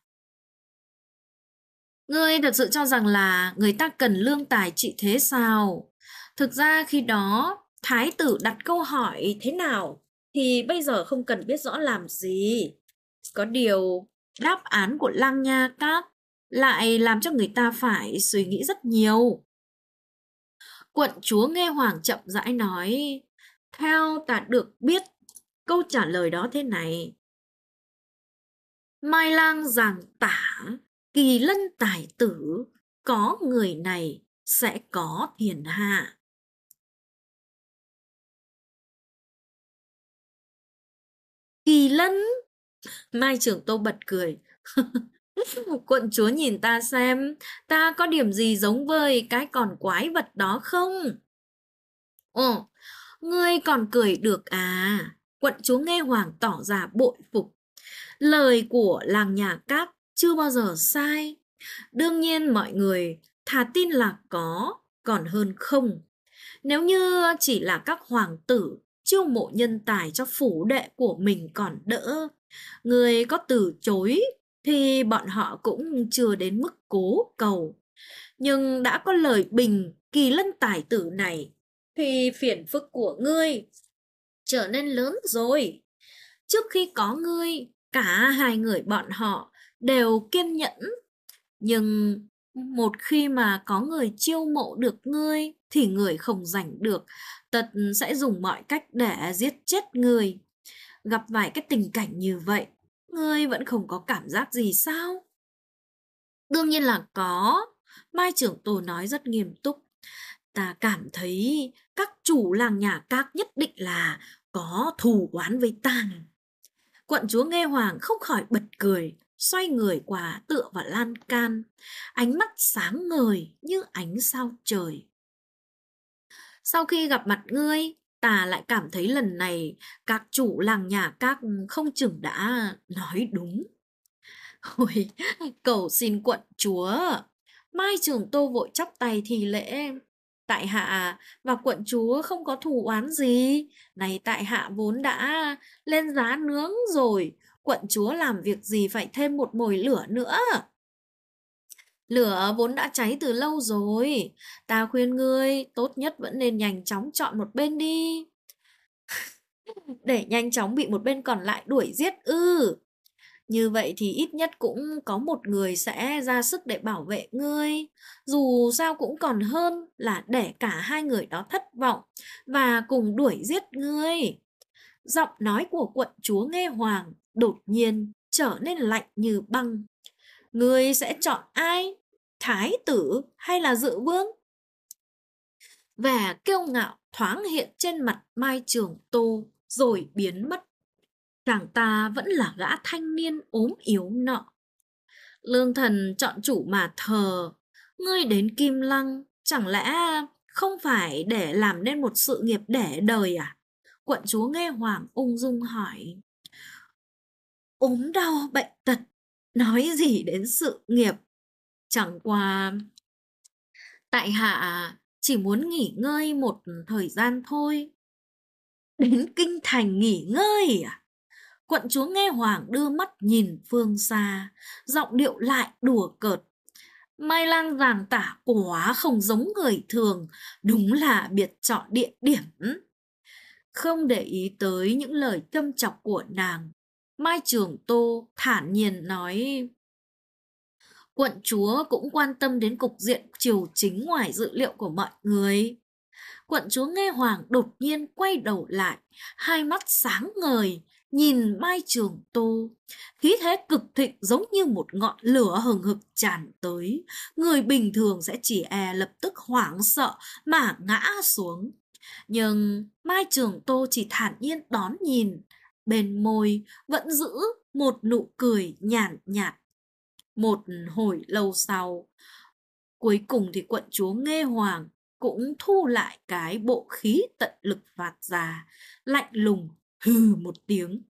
Ngươi thật sự cho rằng là người ta cần lương tài trị thế sao? Thực ra khi đó thái tử đặt câu hỏi thế nào thì bây giờ không cần biết rõ làm gì. Có điều đáp án của Lăng Nha Các lại làm cho người ta phải suy nghĩ rất nhiều. Quận chúa Nghe Hoàng chậm rãi nói, theo ta được biết, câu trả lời đó thế này. Mai lang giảng tả, kỳ lân tài tử, có người này sẽ có thiên hạ. Kỳ lân? Mai Trường Tô bật cười. Quận chúa nhìn ta xem, ta có điểm gì giống với cái con quái vật đó không? Ồ, ngươi còn cười được à? Quận chúa Nghe Hoàng tỏ ra bội phục. Lời của làng nhà Các chưa bao giờ sai. Đương nhiên mọi người thà tin là có, còn hơn không. Nếu như chỉ là các hoàng tử chiêu mộ nhân tài cho phủ đệ của mình còn đỡ, người có từ chối thì bọn họ cũng chưa đến mức cố cầu. Nhưng đã có lời bình kỳ lân tài tử này thì phiền phức của ngươi trở nên lớn rồi. Trước khi có ngươi, cả hai người bọn họ đều kiên nhẫn. Nhưng một khi mà có người chiêu mộ được ngươi thì người không giành được, tật sẽ dùng mọi cách để giết chết ngươi. Gặp vài cái tình cảnh như vậy, ngươi vẫn không có cảm giác gì sao? Đương nhiên là có. Mai Trưởng Tô nói rất nghiêm túc. Ta cảm thấy các chủ làng nhà Các nhất định là có thù oán với ta. Quận chúa Nghe Hoàng không khỏi bật cười, xoay người qua tựa vào lan can, ánh mắt sáng ngời như ánh sao trời. Sau khi gặp mặt ngươi, ta lại cảm thấy lần này các chủ làng nhà Các không chừng đã nói đúng. Ôi, cầu xin quận chúa. Mai Trường Tô vội chắp tay thì lễ. Tại hạ và quận chúa không có thù oán gì. Này tại hạ vốn đã lên giá nướng rồi. Quận chúa làm việc gì phải thêm một mồi lửa nữa. Lửa vốn đã cháy từ lâu rồi. Ta khuyên ngươi tốt nhất vẫn nên nhanh chóng chọn một bên đi. Để nhanh chóng bị một bên còn lại đuổi giết ư? Như vậy thì ít nhất cũng có một người sẽ ra sức để bảo vệ ngươi. Dù sao cũng còn hơn là để cả hai người đó thất vọng và cùng đuổi giết ngươi. Giọng nói của quận chúa Nghe Hoàng đột nhiên trở nên lạnh như băng. Ngươi sẽ chọn ai? Thái tử hay là Dự Vương? Vẻ kiêu ngạo thoáng hiện trên mặt Mai Trường Tô rồi biến mất. Chàng ta vẫn là gã thanh niên ốm yếu nọ. Lương thần chọn chủ mà thờ. Ngươi đến Kim Lăng chẳng lẽ không phải để làm nên một sự nghiệp để đời à? Quận chúa Nghe Hoàng ung dung hỏi. Ốm đau bệnh tật, nói gì đến sự nghiệp? Chẳng qua tại hạ chỉ muốn nghỉ ngơi một thời gian thôi. Đến kinh thành nghỉ ngơi à? Quận chúa Nghe Hoàng đưa mắt nhìn phương xa, giọng điệu lại đùa cợt. Mai lang giảng tả quá không giống người thường, đúng là biệt chọn địa điểm. Không để ý tới những lời châm chọc của nàng, Mai Trường Tô thản nhiên nói. Quận chúa cũng quan tâm đến cục diện triều chính ngoài dự liệu của mọi người. Quận chúa Nghe Hoàng đột nhiên quay đầu lại, hai mắt sáng ngời, nhìn Mai Trường Tô. Khí thế cực thịnh giống như một ngọn lửa hừng hực tràn tới. Người bình thường sẽ chỉ lập tức hoảng sợ mà ngã xuống. Nhưng Mai Trường Tô chỉ thản nhiên đón nhìn, bên môi vẫn giữ một nụ cười nhàn nhạt. Một hồi lâu sau, cuối cùng thì quận chúa Nghê Hoàng cũng thu lại cái bộ khí tận lực phạt ra, lạnh lùng hừ một tiếng.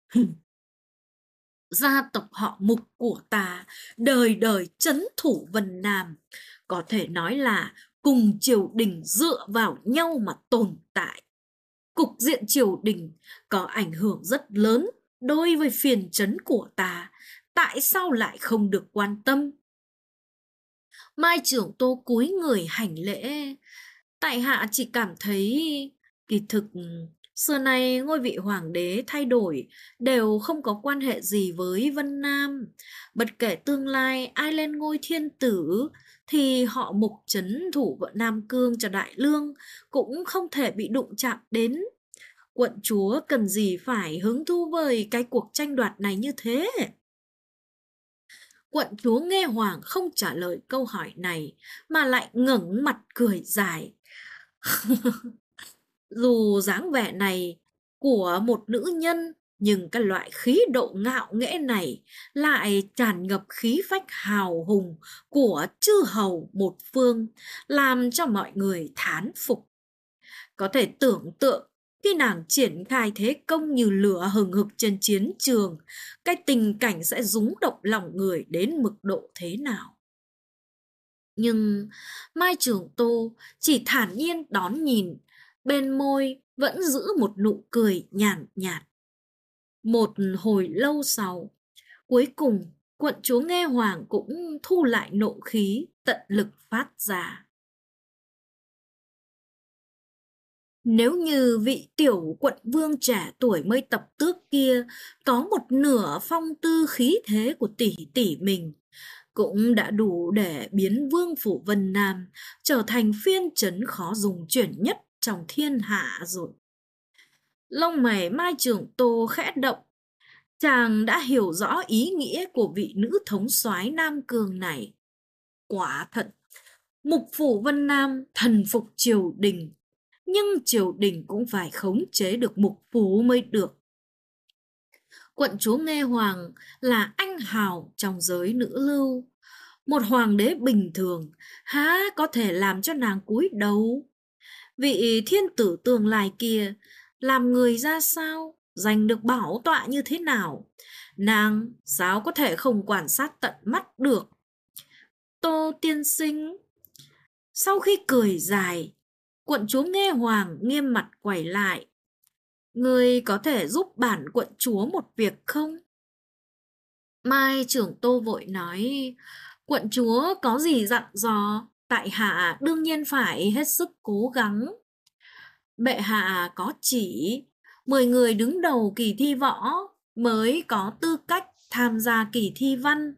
Gia tộc họ Mục của ta đời đời trấn thủ Vân Nam, có thể nói là cùng triều đình dựa vào nhau mà tồn tại. Cục diện triều đình có ảnh hưởng rất lớn đối với phiên trấn của ta, tại sao lại không được quan tâm? Mai Trưởng Tô cúi người hành lễ. Tại hạ chỉ cảm thấy kỳ thực xưa nay ngôi vị hoàng đế thay đổi đều không có quan hệ gì với Vân Nam. Bất kể tương lai ai lên ngôi thiên tử thì họ Mục trấn thủ vợ Nam Cương cho Đại Lương cũng không thể bị đụng chạm đến. Quận chúa cần gì phải hứng thú với cái cuộc tranh đoạt này như thế? Quận chúa Nghê Hoàng không trả lời câu hỏi này mà lại ngẩng mặt cười dài. Dù dáng vẻ này của một nữ nhân, nhưng cái loại khí độ ngạo nghễ này lại tràn ngập khí phách hào hùng của chư hầu một phương, làm cho mọi người thán phục. Có thể tưởng tượng khi nàng triển khai thế công như lửa hừng hực trên chiến trường, cái tình cảnh sẽ rúng động lòng người đến mực độ thế nào. Nhưng Mai Trường Tô chỉ thản nhiên đón nhìn, bên môi vẫn giữ một nụ cười nhàn nhạt. Một hồi lâu sau, cuối cùng quận chúa Nghê Hoàng cũng thu lại nộ khí tận lực phát ra. Nếu như vị tiểu quận vương trẻ tuổi mới tập tước kia có một nửa phong tư khí thế của tỷ tỷ mình, cũng đã đủ để biến vương phủ Vân Nam trở thành phiên trấn khó dùng chuyển nhất trong thiên hạ rồi. Lông mày Mai Trường Tô khẽ động, chàng đã hiểu rõ ý nghĩa của vị nữ thống soái Nam Cương này. Quả thật, Mục phủ Vân Nam thần phục triều đình, nhưng triều đình cũng phải khống chế được Mục phủ mới được. Quận chúa Nghê Hoàng là anh hào trong giới nữ lưu. Một hoàng đế bình thường há có thể làm cho nàng cúi đầu. Vị thiên tử tương lai kia làm người ra sao, giành được bảo tọa như thế nào, nàng sao có thể không quan sát tận mắt được. Tô tiên sinh. Sau khi cười dài, quận chúa Nghê Hoàng nghiêm mặt quay lại. Người có thể giúp bản quận chúa một việc không? Mai Trưởng Tô vội nói, quận chúa có gì dặn dò, tại hạ đương nhiên phải hết sức cố gắng. Bệ hạ có chỉ, 10 người đứng đầu kỳ thi võ mới có tư cách tham gia kỳ thi văn.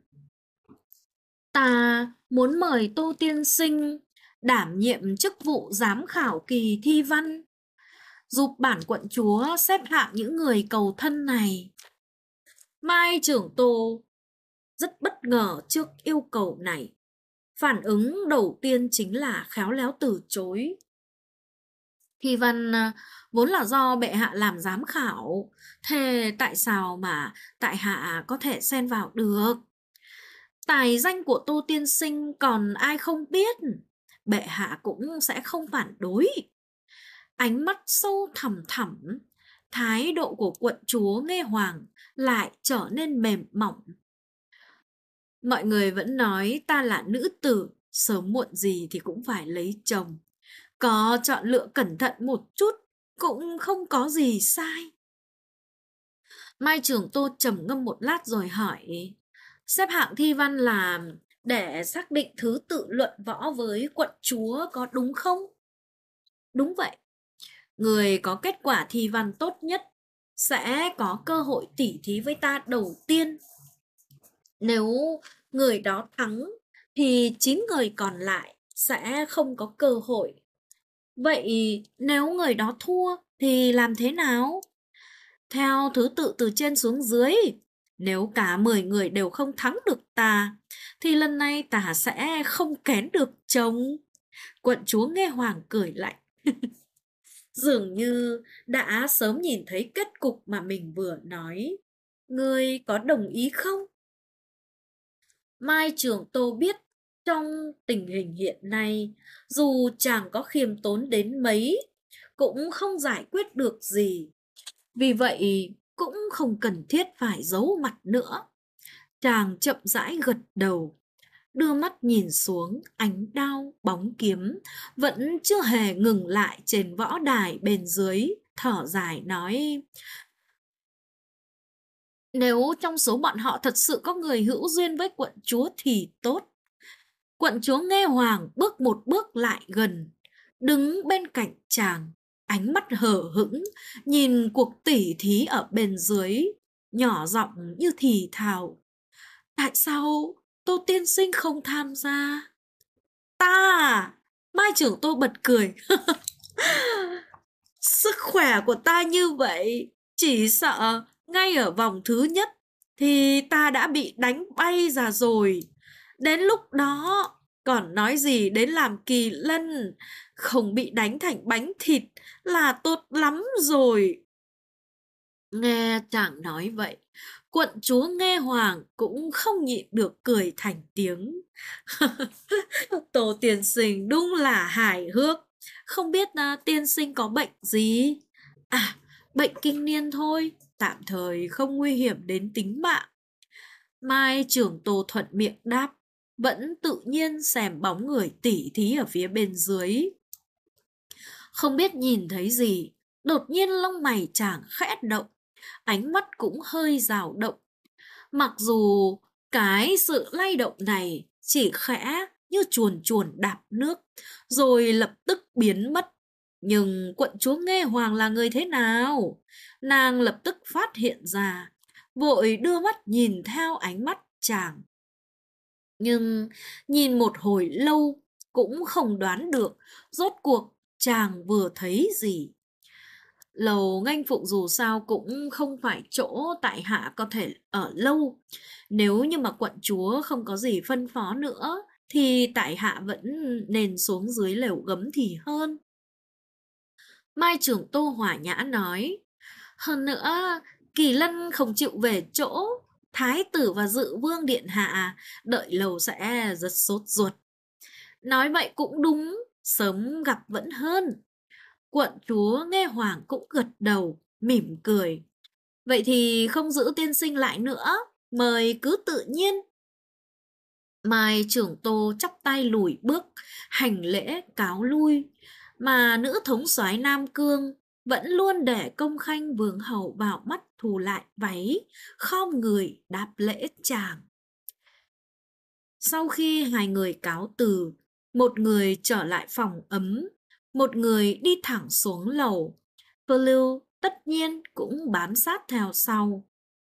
Ta muốn mời Tô tiên sinh đảm nhiệm chức vụ giám khảo kỳ thi văn, giúp bản quận chúa xếp hạng những người cầu thân này. Mai Trưởng Tô rất bất ngờ trước yêu cầu này. Phản ứng đầu tiên chính là khéo léo từ chối. Thi văn vốn là do bệ hạ làm giám khảo, thế tại sao mà tại hạ có thể xen vào được? Tài danh của Tô tiên sinh còn ai không biết, bệ hạ cũng sẽ không phản đối. Ánh mắt sâu thẳm thẳm, thái độ của quận chúa Nghê Hoàng lại trở nên mềm mỏng. Mọi người vẫn nói ta là nữ tử, sớm muộn gì thì cũng phải lấy chồng. Có chọn lựa cẩn thận một chút cũng không có gì sai. Mai Trường Tô trầm ngâm một lát rồi hỏi, xếp hạng thi văn là để xác định thứ tự luận võ với quận chúa có đúng không? Đúng vậy. Người có kết quả thi văn tốt nhất sẽ có cơ hội tỉ thí với ta đầu tiên. Nếu người đó thắng thì 9 người còn lại sẽ không có cơ hội. Vậy nếu người đó thua thì làm thế nào? theo thứ tự từ trên xuống dưới. Nếu cả 10 người đều không thắng được ta, thì lần này ta sẽ không kén được chồng. Quận chúa nghe Hoàng cười lạnh. Dường như đã sớm nhìn thấy kết cục mà mình vừa nói. Ngươi có đồng ý không? Mai Trường Tô biết trong tình hình hiện nay, dù chàng có khiêm tốn đến mấy, cũng không giải quyết được gì. Vì vậy cũng không cần thiết phải giấu mặt nữa. Chàng chậm rãi gật đầu, đưa mắt nhìn xuống ánh đao bóng kiếm vẫn chưa hề ngừng lại trên võ đài bên dưới, thở dài nói: nếu trong số bọn họ thật sự có người hữu duyên với quận chúa thì tốt. Quận chúa nghe Hoàng bước một bước lại gần, đứng bên cạnh chàng, ánh mắt hờ hững nhìn cuộc tỉ thí ở bên dưới, nhỏ giọng như thì thào: tại sao Tô tiên sinh không tham gia? Ta à? Mai trưởng Tô bật cười. Sức khỏe của ta như vậy, chỉ sợ ngay ở vòng thứ nhất thì ta đã bị đánh bay ra rồi. Đến lúc đó còn nói gì đến làm kỳ lân, không bị đánh thành bánh thịt là tốt lắm rồi. Nghe chàng nói vậy, quận chúa nghe Hoàng cũng không nhịn được cười thành tiếng. Tô tiên sinh đúng là hài hước. Không biết tiên sinh có bệnh gì? À, bệnh kinh niên thôi, tạm thời không nguy hiểm đến tính mạng. Mai trưởng Tô thuận miệng đáp, vẫn tự nhiên xem bóng người tỉ thí ở phía bên dưới. Không biết nhìn thấy gì, đột nhiên lông mày chàng khẽ động, ánh mắt cũng hơi dao động. Mặc dù cái sự lay động này chỉ khẽ như chuồn chuồn đạp nước, rồi lập tức biến mất. Nhưng quận chúa nghe Hoàng là người thế nào? Nàng lập tức phát hiện ra, vội đưa mắt nhìn theo ánh mắt chàng. Nhưng nhìn một hồi lâu cũng không đoán được rốt cuộc chàng vừa thấy gì. Lầu Nganh Phụng dù sao cũng không phải chỗ tại hạ có thể ở lâu. Nếu như mà quận chúa không có gì phân phó nữa, thì tại hạ vẫn nên xuống dưới lều gấm thì hơn. Mai trưởng Tô hỏa nhã nói, hơn nữa, Kỳ Lân không chịu về chỗ, Thái tử và Dự Vương điện hạ đợi lâu sẽ rất sốt ruột. Nói vậy cũng đúng, sớm gặp vẫn hơn. Quận chúa nghe Hoàng cũng gật đầu, mỉm cười. Vậy thì không giữ tiên sinh lại nữa, mời cứ tự nhiên. Mai trưởng Tô chắp tay lùi bước, hành lễ cáo lui, mà nữ thống soái Nam Cương vẫn luôn để Công Khanh Vương hầu vào mắt thù lại váy, khom người đáp lễ chàng. Sau khi hai người cáo từ, một người trở lại phòng ấm, một người đi thẳng xuống lầu. Lưu tất nhiên cũng bám sát theo sau.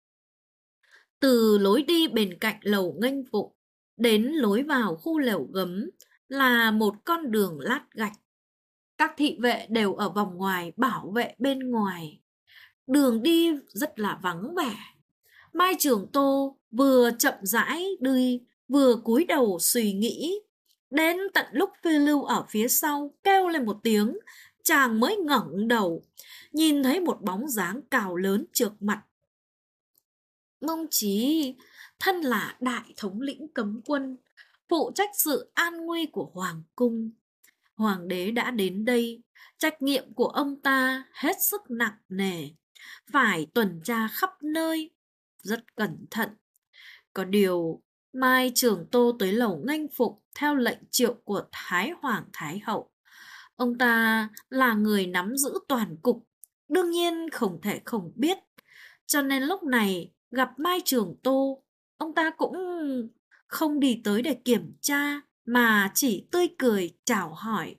Từ lối đi bên cạnh lầu Nghênh Phụng đến lối vào khu lều gấm là một con đường lát gạch. Các thị vệ đều ở vòng ngoài bảo vệ bên ngoài. Đường đi rất là vắng vẻ. Mai Trường Tô vừa chậm rãi đi, vừa cúi đầu suy nghĩ. Đến tận lúc Phi Lưu ở phía sau kêu lên một tiếng, chàng mới ngẩng đầu, nhìn thấy một bóng dáng cao lớn trước mặt. Mông Chí thân là đại thống lĩnh cấm quân, phụ trách sự an nguy của hoàng cung. Hoàng đế đã đến đây, trách nhiệm của ông ta hết sức nặng nề, phải tuần tra khắp nơi, rất cẩn thận. Có điều, Mai Trường Tô tới lầu Nghênh Phụng theo lệnh triệu của Thái Hoàng Thái Hậu. Ông ta là người nắm giữ toàn cục, đương nhiên không thể không biết. Cho nên lúc này gặp Mai Trường Tô, ông ta cũng không đi tới để kiểm tra, mà chỉ tươi cười chào hỏi.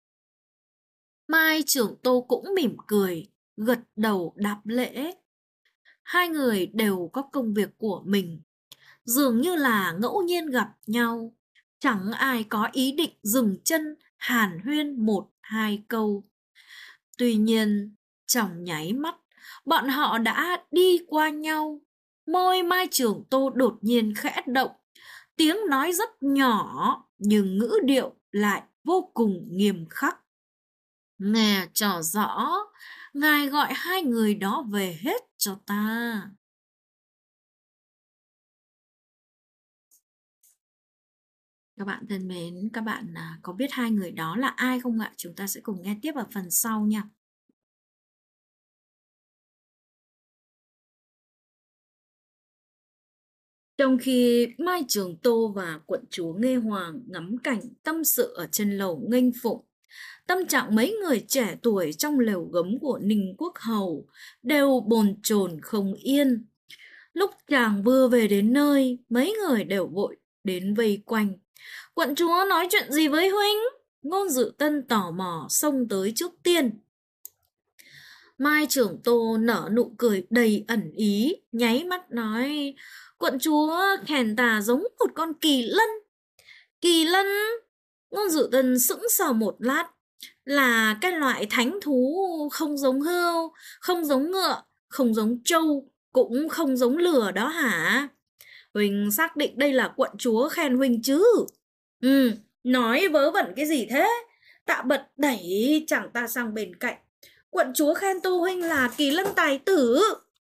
Mai Trường Tô cũng mỉm cười, gật đầu đáp lễ. Hai người đều có công việc của mình, dường như là ngẫu nhiên gặp nhau, chẳng ai có ý định dừng chân hàn huyên một hai câu. Tuy nhiên, trong nháy mắt, Bọn họ đã đi qua nhau. Môi Mai Trường Tô đột nhiên khẽ động. Tiếng nói rất nhỏ nhưng ngữ điệu lại vô cùng nghiêm khắc. Nghe cho rõ, ngài gọi hai người đó về hết cho ta. Các bạn thân mến, các bạn có biết hai người đó là ai không ạ? Chúng ta sẽ cùng nghe tiếp ở phần sau nha. Trong khi Mai Trường Tô và quận chúa Nghê Hoàng ngắm cảnh tâm sự ở trên lầu nghênh phụng, tâm trạng mấy người trẻ tuổi trong lều gấm của Ninh Quốc Hầu đều bồn chồn không yên. Lúc chàng vừa về đến nơi, mấy người đều vội đến vây quanh. Quận chúa nói chuyện gì với huynh? Ngôn Dự Tân tò mò xông tới trước tiên. Mai Trưởng Tô nở nụ cười đầy ẩn ý, nháy mắt nói: quận chúa khen ta giống một con kỳ lân. Kỳ lân? Ngôn Dự Tân sững sờ một lát. Là cái loại thánh thú không giống hươu, không giống ngựa, không giống trâu, cũng không giống lừa đó hả? Huỳnh xác định đây là quận chúa khen Huỳnh chứ? Nói vớ vẩn cái gì thế? Tạ Bật đẩy chàng ta sang bên cạnh. Quận chúa khen Tô huynh là kỳ lân tài tử.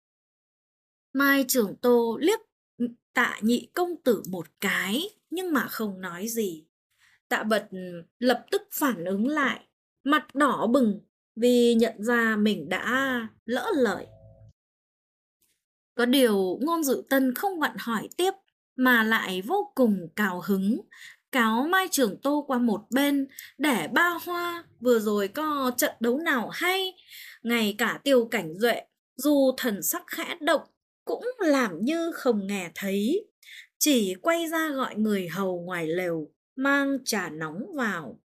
Mai Trưởng Tô liếc Tạ Nhị công tử một cái, nhưng mà không nói gì. Tạ Bật lập tức phản ứng lại, mặt đỏ bừng vì nhận ra mình đã lỡ lời. Có điều Ngôn Dự Tân không vặn hỏi tiếp, mà lại vô cùng cào hứng, cáo Mai Trường Tô qua một bên để ba hoa vừa rồi có trận đấu nào hay. Ngay cả Tiêu Cảnh Duệ dù thần sắc khẽ động cũng làm như không nghe thấy, chỉ quay ra gọi người hầu ngoài lều mang trà nóng vào.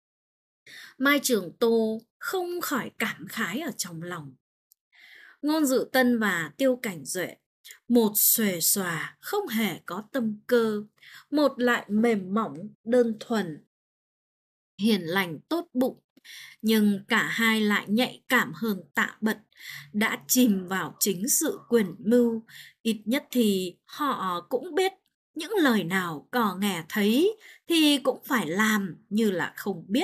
Mai Trường Tô không khỏi cảm khái ở trong lòng. Ngôn Dự Tân và Tiêu Cảnh Duệ, một xuề xòa không hề có tâm cơ, một lại mềm mỏng đơn thuần, hiền lành tốt bụng, nhưng cả hai lại nhạy cảm hơn Tạ Bật, đã chìm vào chính sự quyền mưu. Ít nhất thì họ cũng biết những lời nào có nghe thấy thì cũng phải làm như là không biết.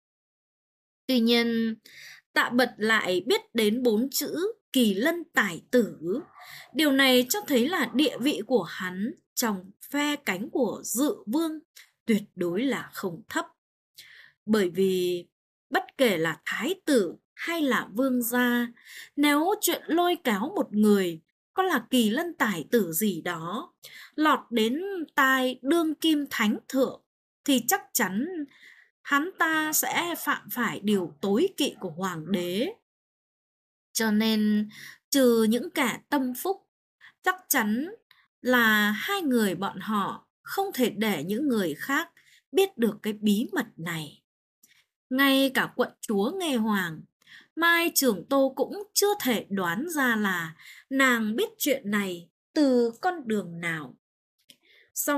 Tuy nhiên, Tạ Bật lại biết đến 4 chữ kỳ lân tài tử. Điều này cho thấy là địa vị của hắn trong phe cánh của Dự Vương tuyệt đối là không thấp. Bởi vì bất kể là thái tử hay là vương gia, nếu chuyện lôi kéo một người có là kỳ lân tài tử gì đó lọt đến tai đương kim thánh thượng, thì chắc chắn hắn ta sẽ phạm phải điều tối kỵ của hoàng đế. Cho nên trừ những kẻ tâm phúc, chắc chắn là hai người bọn họ không thể để những người khác biết được cái bí mật này. Ngay cả quận chúa Nghê Hoàng, Mai Trường Tô cũng chưa thể đoán ra là nàng biết chuyện này từ con đường nào. Sau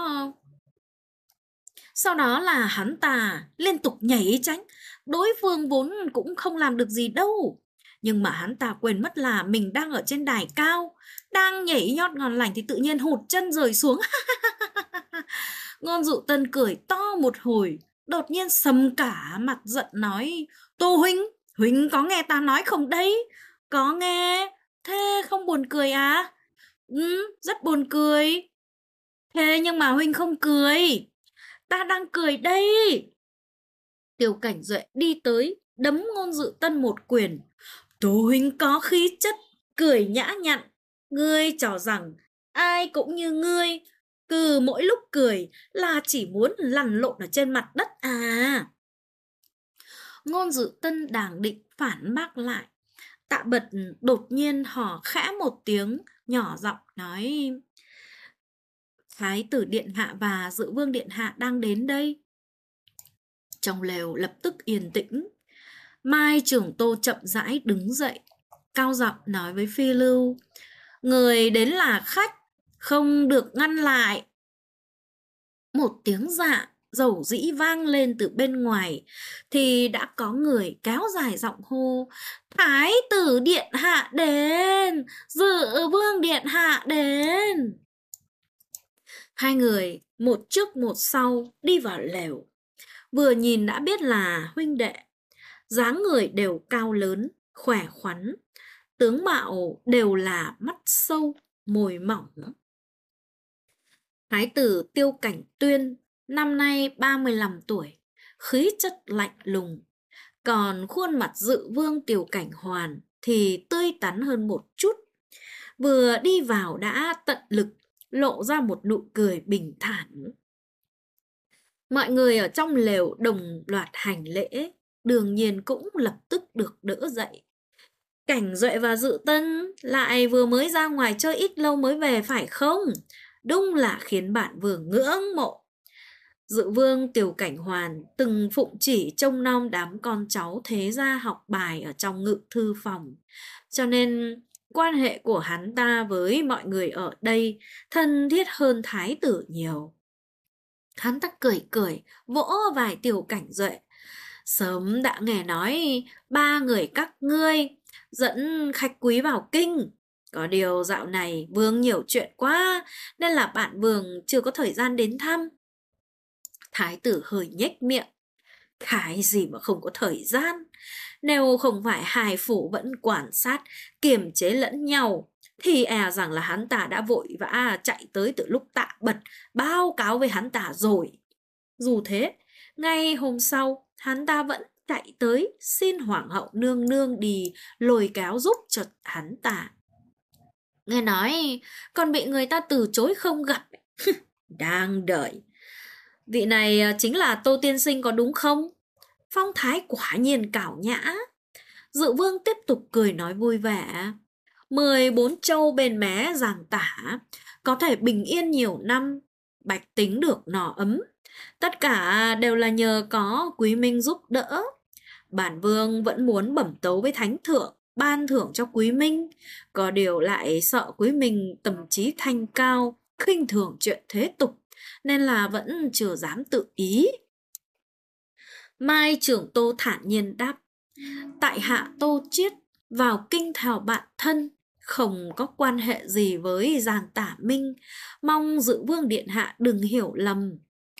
đó là hắn ta liên tục nhảy tránh, đối phương vốn cũng không làm được gì đâu. Nhưng mà hắn ta quên mất là mình đang ở trên đài cao, đang nhảy nhót ngon lành thì tự nhiên hụt chân rơi xuống. Ngôn Dụ Tân cười to một hồi, đột nhiên sầm cả mặt giận nói: Tô huynh, huynh có nghe ta nói không đấy? Có nghe, thế không buồn cười à? Rất buồn cười. Thế nhưng mà huynh không cười. Ta đang cười đây. Tiêu Cảnh Duệ đi tới, đấm Ngôn Dự Tân một quyền. Tô huynh có khí chất, cười nhã nhặn. Ngươi cho rằng ai cũng như ngươi, cứ mỗi lúc cười là chỉ muốn lăn lộn ở trên mặt đất à? Ngôn Dự Tân đang định phản bác lại, Tạ Bật đột nhiên hò khẽ một tiếng, nhỏ giọng nói: Thái tử điện hạ và Dự Vương điện hạ đang đến đây. Trong lều lập tức yên tĩnh. Mai Trưởng Tô chậm rãi đứng dậy, cao giọng nói với Phi Lưu: Người đến là khách, không được ngăn lại. Một tiếng dạ, dầu dĩ vang lên từ bên ngoài, thì đã có người kéo dài giọng hô: Thái tử điện hạ đến, Dự vương điện hạ đến. Hai người một trước một sau đi vào lều. Vừa nhìn đã biết là huynh đệ. Dáng người đều cao lớn, khỏe khoắn, tướng mạo đều là mắt sâu, môi mỏng. Thái tử Tiêu Cảnh Tuyên năm nay 35 tuổi, khí chất lạnh lùng. Còn khuôn mặt Dự vương Tiêu Cảnh Hoàn thì tươi tắn hơn một chút. Vừa đi vào đã tận lực lộ ra một nụ cười bình thản. Mọi người ở trong lều đồng loạt hành lễ, đương nhiên cũng lập tức được đỡ dậy. Cảnh Duệ và Dự Tân lại vừa mới ra ngoài chơi ít lâu mới về phải không? Đúng là khiến bạn vừa ngưỡng mộ. Dự vương Tiêu Cảnh Hoàn từng phụng chỉ trông nom đám con cháu thế gia học bài ở trong ngự thư phòng. Cho nên quan hệ của hắn ta với mọi người ở đây thân thiết hơn thái tử nhiều. Hắn ta cười cười, vỗ vai Tiêu Cảnh Duệ. Sớm đã nghe nói ba người các ngươi dẫn khách quý vào kinh. Có điều dạo này vương nhiều chuyện quá, nên là bạn vương chưa có thời gian đến thăm. Thái tử hơi nhếch miệng. Cái gì mà không có thời gian? Nếu không phải hai phủ vẫn quan sát, kiềm chế lẫn nhau, thì e rằng là hắn ta đã vội vã chạy tới từ lúc Tạ Bật báo cáo với hắn ta rồi. Dù thế, ngay hôm sau, hắn ta vẫn chạy tới xin hoàng hậu nương nương đi lôi kéo giúp cho hắn ta. Nghe nói còn bị người ta từ chối không gặp. Đang đợi. Vị này chính là Tô tiên sinh có đúng không? Phong thái quả nhiên cảo nhã. Dự vương tiếp tục cười nói vui vẻ. 14 châu bên mé giàng tả, có thể bình yên nhiều năm, bách tính được no ấm. Tất cả đều là nhờ có quý minh giúp đỡ. Bản vương vẫn muốn bẩm tấu với thánh thượng, ban thưởng cho quý minh. Có điều lại sợ quý minh tầm trí thanh cao, khinh thường chuyện thế tục, nên là vẫn chưa dám tự ý. Mai trưởng Tô thản nhiên đáp. Tại hạ Tô Chiết vào kinh theo bạn thân, không có quan hệ gì với Giàng Tả Minh, mong Dự vương điện hạ đừng hiểu lầm.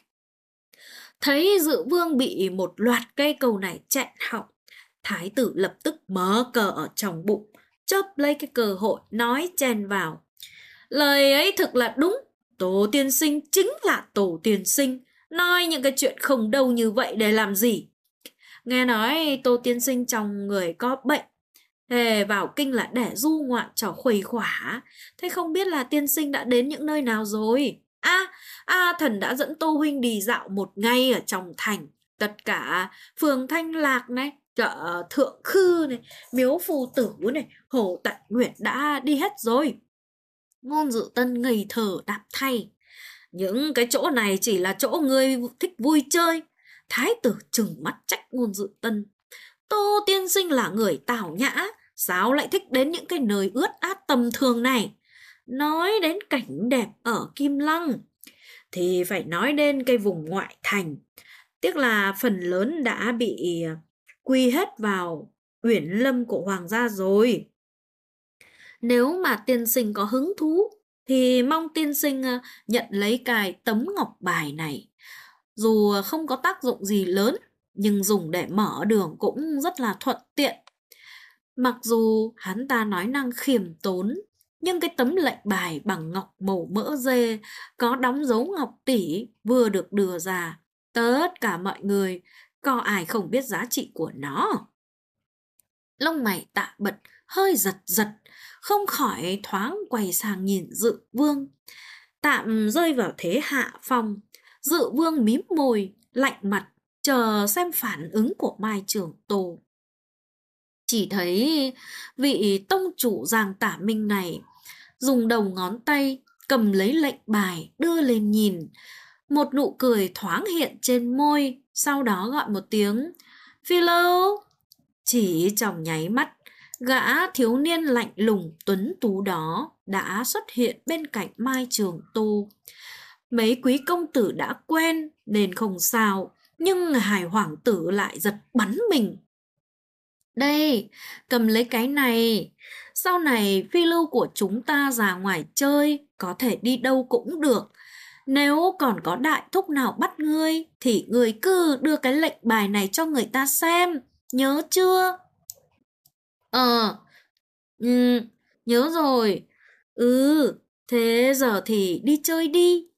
Thấy Dự vương bị một loạt cây cầu này chẹn họng, thái tử lập tức mở cờ ở trong bụng, chớp lấy cái cơ hội nói chen vào. Lời ấy thực là đúng, Tô tiên sinh chính là Tô tiên sinh, nói những cái chuyện không đâu như vậy để làm gì? Nghe nói Tô tiên sinh trong người có bệnh, hề vào kinh là để du ngoạn trò khuây khỏa. Thế không biết là tiên sinh đã đến những nơi nào rồi? Thần đã dẫn Tô huynh đi dạo một ngày ở trong thành. Tất cả phường Thanh Lạc này, chợ Thượng Khư này, miếu Phù Tử này, Hồ Tận Nguyệt đã đi hết rồi. Ngôn Dự Tân ngây thở đáp thay. Những cái chỗ này chỉ là chỗ ngươi thích vui chơi. Thái tử trừng mắt trách Ngôn Dự Tân. Tô tiên sinh là người tào nhã, sao lại thích đến những cái nơi ướt át tầm thường này? Nói đến cảnh đẹp ở Kim Lăng thì phải nói đến cái vùng ngoại thành. Tiếc là phần lớn đã bị quy hết vào Uyển Lâm của hoàng gia rồi. Nếu mà tiên sinh có hứng thú thì mong tiên sinh nhận lấy cái tấm ngọc bài này. Dù không có tác dụng gì lớn, nhưng dùng để mở đường cũng rất là thuận tiện. Mặc dù hắn ta nói năng khiêm tốn, nhưng cái tấm lệnh bài bằng ngọc màu mỡ dê có đóng dấu ngọc tỷ vừa được đưa ra, tất cả mọi người có ai không biết giá trị của nó. Lông mày Tạ Bật hơi giật giật, không khỏi thoáng quay sang nhìn Dự vương. Tạm rơi vào thế hạ phong. Dự vương mím môi, lạnh mặt, chờ xem phản ứng của Mai Trường Tô. Chỉ thấy vị tông chủ Giàng Tả Minh này dùng đầu ngón tay cầm lấy lệnh bài đưa lên nhìn. Một nụ cười thoáng hiện trên môi, sau đó gọi một tiếng Phi Lâu. Chỉ trong nháy mắt, gã thiếu niên lạnh lùng tuấn tú đó đã xuất hiện bên cạnh Mai Trường Tô. Mấy quý công tử đã quen nên không sao, nhưng Hải hoàng tử lại giật bắn mình. Đây, cầm lấy cái này. Sau này phi lưu của chúng ta ra ngoài chơi, có thể đi đâu cũng được. Nếu còn có đại thúc nào bắt ngươi, thì ngươi cứ đưa cái lệnh bài này cho người ta xem. Nhớ chưa? Ờ, ừ, nhớ rồi. Ừ, thế giờ thì đi chơi đi.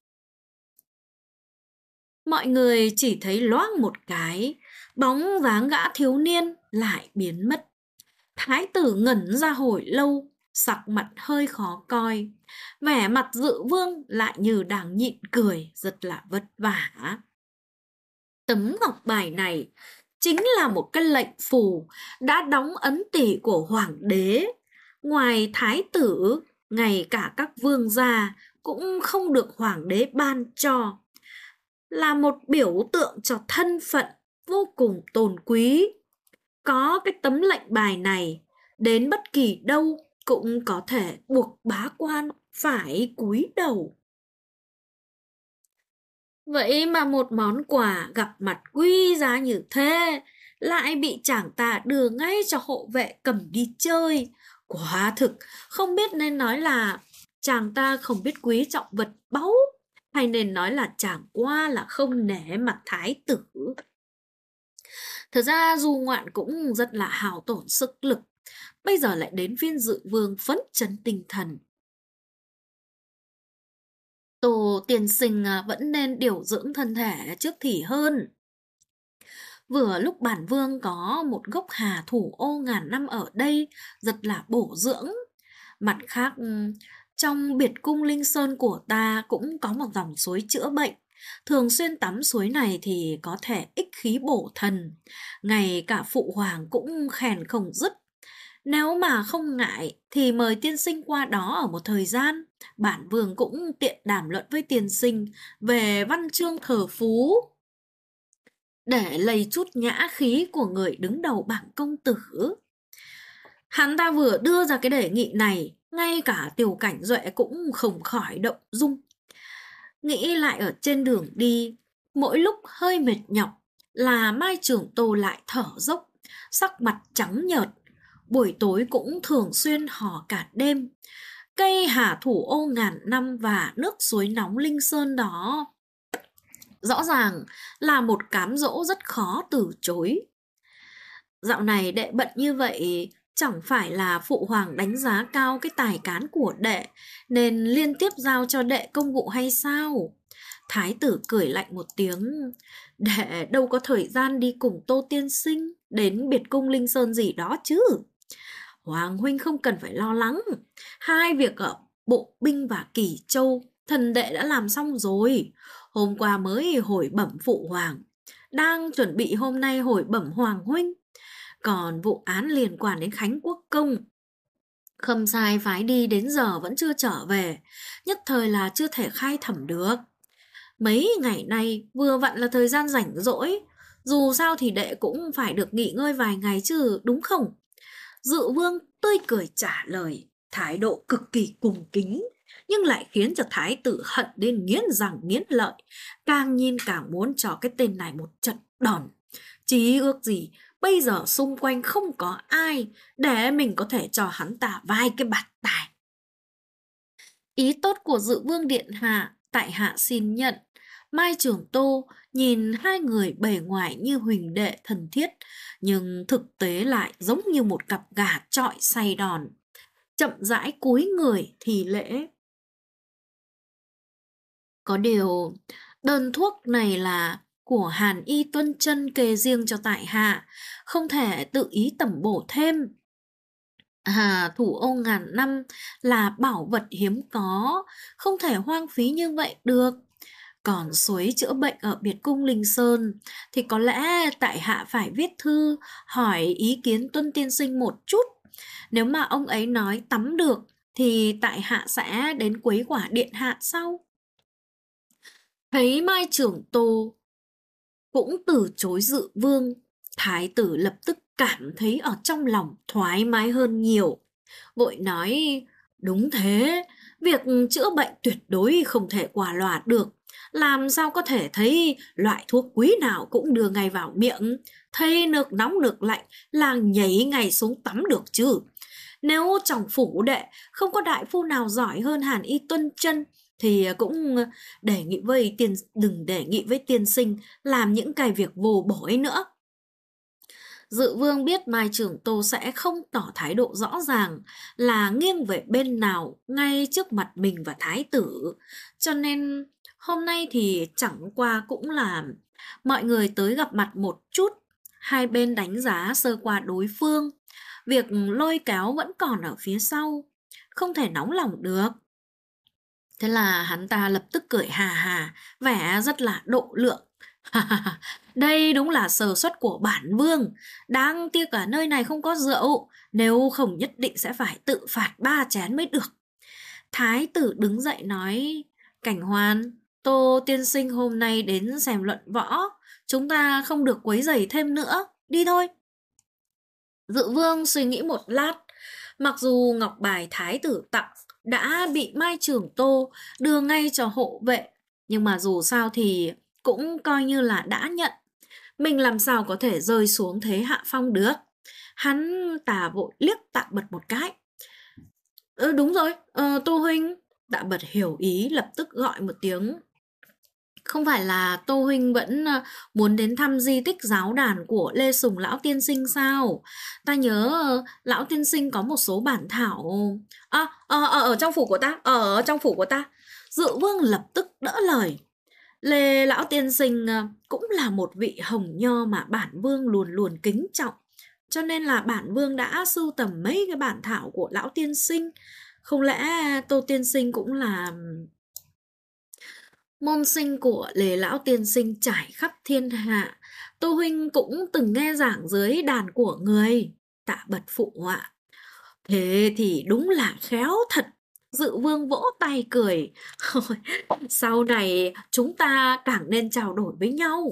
Mọi người chỉ thấy loáng một cái, bóng dáng gã thiếu niên lại biến mất. Thái tử ngẩn ra hồi lâu, sắc mặt hơi khó coi. Vẻ mặt Dự Vương lại như đang nhịn cười, rất là vất vả. Tấm ngọc bài này chính là một cái lệnh phù đã đóng ấn tỷ của hoàng đế. Ngoài thái tử, ngay cả các vương gia cũng không được hoàng đế ban cho. Là một biểu tượng cho thân phận vô cùng tôn quý. Có cái tấm lệnh bài này, đến bất kỳ đâu cũng có thể buộc bá quan phải cúi đầu. Vậy mà một món quà gặp mặt quý giá như thế lại bị chàng ta đưa ngay cho hộ vệ cầm đi chơi. Quả thực không biết nên nói là chàng ta không biết quý trọng vật báu, hay nên nói là chàng qua là không nể mặt thái tử. Thật ra Du Ngoạn cũng rất là hao tổn sức lực. Bây giờ lại đến phiên Dự Vương phấn chấn tinh thần. Tô tiên sinh vẫn nên điều dưỡng thân thể trước thì hơn. Vừa lúc bản vương có một gốc hà thủ ô ngàn năm ở đây, rất là bổ dưỡng. Mặt khác, trong biệt cung Linh Sơn của ta cũng có một dòng suối chữa bệnh. Thường xuyên tắm suối này thì có thể ích khí bổ thần. Ngay cả phụ hoàng cũng khen không dứt. Nếu mà không ngại thì mời tiên sinh qua đó ở một thời gian. Bản vương cũng tiện đàm luận với tiên sinh về văn chương thờ phú, để lầy chút nhã khí của người đứng đầu bảng công tử. Hắn ta vừa đưa ra cái đề nghị này, ngay cả Tiểu Cảnh Duệ cũng không khỏi động dung. Nghĩ lại ở trên đường đi, mỗi lúc hơi mệt nhọc là Mai Trường Tô lại thở dốc, sắc mặt trắng nhợt. Buổi tối cũng thường xuyên hò cả đêm. Cây hà thủ ô ngàn năm và nước suối nóng Linh Sơn đó rõ ràng là một cám dỗ rất khó từ chối. Dạo này đệ bận như vậy, chẳng phải là phụ hoàng đánh giá cao cái tài cán của đệ nên liên tiếp giao cho đệ công vụ hay sao? Thái tử cười lạnh một tiếng. Đệ đâu có thời gian đi cùng Tô tiên sinh đến biệt cung Linh Sơn gì đó chứ. Hoàng huynh không cần phải lo lắng. Hai việc ở Bộ Binh và Kỳ Châu thần đệ đã làm xong rồi. Hôm qua mới hồi bẩm phụ hoàng, đang chuẩn bị hôm nay hồi bẩm hoàng huynh. Còn vụ án liên quan đến Khánh Quốc Công, Khâm sai phái đi đến giờ vẫn chưa trở về, nhất thời là chưa thể khai thẩm được. Mấy ngày nay vừa vặn là thời gian rảnh rỗi, dù sao thì đệ cũng phải được nghỉ ngơi vài ngày chứ, đúng không? Dự Vương tươi cười trả lời, thái độ cực kỳ cung kính, nhưng lại khiến cho thái tử hận đến nghiến răng nghiến lợi, càng nhìn càng muốn cho cái tên này một trận đòn. Chí ước gì bây giờ xung quanh không có ai để mình có thể cho hắn ta vài cái bạt tai. Ý tốt của Dự Vương điện hạ, tại hạ xin nhận. Mai Trường Tô nhìn hai người bề ngoài như huỳnh đệ thân thiết, nhưng thực tế lại giống như một cặp gà chọi say đòn. Chậm rãi cúi người thì lễ. Có điều, đơn thuốc này là của Hàn Y Tuân Chân kê riêng cho tại hạ, không thể tự ý tẩm bổ thêm. Hà thủ ô ngàn năm là bảo vật hiếm có, không thể hoang phí như vậy được. Còn suối chữa bệnh ở biệt cung Linh Sơn thì có lẽ tại hạ phải viết thư hỏi ý kiến Tuân tiên sinh một chút. Nếu mà ông ấy nói tắm được thì tại hạ sẽ đến quấy quả điện hạ sau. Thấy Mai Trưởng Tô cũng từ chối Dự Vương, thái tử lập tức cảm thấy ở trong lòng thoải mái hơn nhiều. Vội nói, đúng thế, việc chữa bệnh tuyệt đối không thể qua loa được. làm sao có thể thấy loại thuốc quý nào cũng đưa ngay vào miệng, thấy nước nóng nước lạnh là nhảy ngay xuống tắm được chứ. Nếu trong phủ đệ không có đại phu nào giỏi hơn Hàn Y Tuân Chân thì cũng đừng đề nghị với tiên sinh làm những cái việc vô bổ ấy nữa. Dự Vương biết Mai Trưởng Tô sẽ không tỏ thái độ rõ ràng là nghiêng về bên nào ngay trước mặt mình và thái tử, cho nên hôm nay thì chẳng qua cũng là mọi người tới gặp mặt một chút, hai bên đánh giá sơ qua đối phương, việc lôi kéo vẫn còn ở phía sau, không thể nóng lòng được. Thế là hắn ta lập tức cười hà hà, vẻ rất là độ lượng. Đây đúng là sơ suất của bản vương, đáng tiếc ở nơi này không có rượu, nếu không nhất định sẽ phải tự phạt 3 chén mới được. Thái tử đứng dậy nói, Cảnh Hoan, Tô tiên sinh hôm nay đến xem luận võ, chúng ta không được quấy rầy thêm nữa, đi thôi. Dự Vương suy nghĩ một lát, mặc dù ngọc bài thái tử tặng đã bị Mai Trưởng Tô đưa ngay cho hộ vệ, nhưng mà dù sao thì cũng coi như là đã nhận. Mình làm sao có thể rơi xuống thế hạ phong được. Hắn ta vội liếc Tạ Bật một cái. Đúng rồi, Tô huynh. Tạ Bật hiểu ý lập tức gọi một tiếng. Không phải là Tô huynh vẫn muốn đến thăm di tích giáo đàn của Lê Sùng lão tiên sinh sao? Ta nhớ lão tiên sinh có một số bản thảo. Ở trong phủ của ta, ở trong phủ của ta. Dự Vương lập tức đỡ lời. Lê lão tiên sinh cũng là một vị hồng nho mà bản vương luôn luôn kính trọng, cho nên là bản vương đã sưu tầm mấy cái bản thảo của lão tiên sinh. Không lẽ Tô tiên sinh cũng là môn sinh của Lê lão tiên sinh trải khắp thiên hạ? Tô huynh cũng từng nghe giảng dưới đàn của người. Tạ Bật phụ họa. Thế thì đúng là khéo thật. Dự Vương vỗ tay cười. Sau này chúng ta càng nên trao đổi với nhau.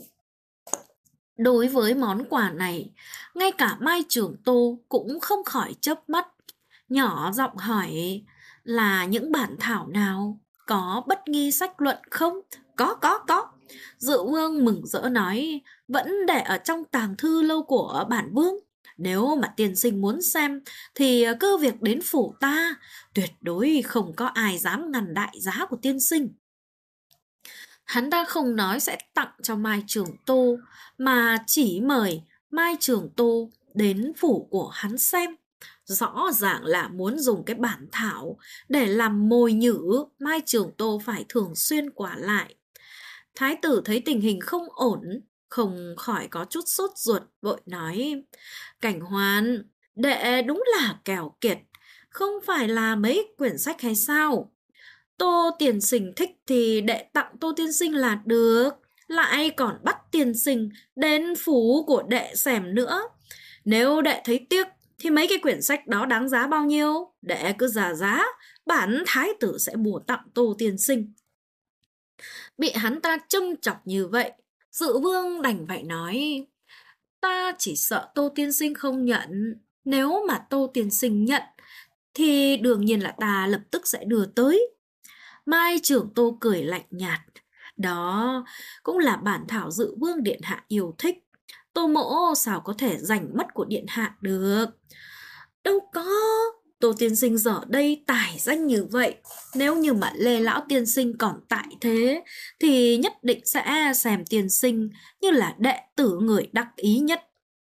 Đối với món quà này, ngay cả Mai Trưởng Tô cũng không khỏi chớp mắt, nhỏ giọng hỏi là những bản thảo nào, có bất nghi sách luận không? Có. Dự Vương mừng rỡ nói, vẫn để ở trong tàng thư lâu của bản vương. Nếu mà tiên sinh muốn xem thì cứ việc đến phủ ta, tuyệt đối không có ai dám ngăn đại giá của tiên sinh. Hắn ta không nói sẽ tặng cho Mai Trưởng Tô, mà chỉ mời Mai Trưởng Tô đến phủ của hắn xem. Rõ ràng là muốn dùng cái bản thảo để làm mồi nhử Mai Trưởng Tô phải thường xuyên qua lại. Thái tử thấy tình hình không ổn, không khỏi có chút sốt ruột, vội nói, Cảnh Hoan, đệ đúng là kèo kiệt, không phải là mấy quyển sách hay sao? Tô tiên sinh thích thì đệ tặng Tô tiên sinh là được, lại còn bắt tiên sinh đến phủ của đệ xem nữa. Nếu đệ thấy tiếc thì mấy cái quyển sách đó đáng giá bao nhiêu, đệ cứ giả giá, bản thái tử sẽ mua tặng Tô tiên sinh. Bị hắn ta châm chọc như vậy, Dự Vương đành phải nói, ta chỉ sợ Tô tiên sinh không nhận. Nếu mà Tô tiên sinh nhận thì đương nhiên là ta lập tức sẽ đưa tới. Mai Trưởng Tô cười lạnh nhạt, đó cũng là bản thảo Dự Vương điện hạ yêu thích, Tô mỗ sao có thể giành mất của điện hạ được. Đâu có, Tô tiên sinh giờ đây tài danh như vậy, nếu như mà Lê lão tiên sinh còn tại thế thì nhất định sẽ xem tiên sinh như là đệ tử người đắc ý nhất.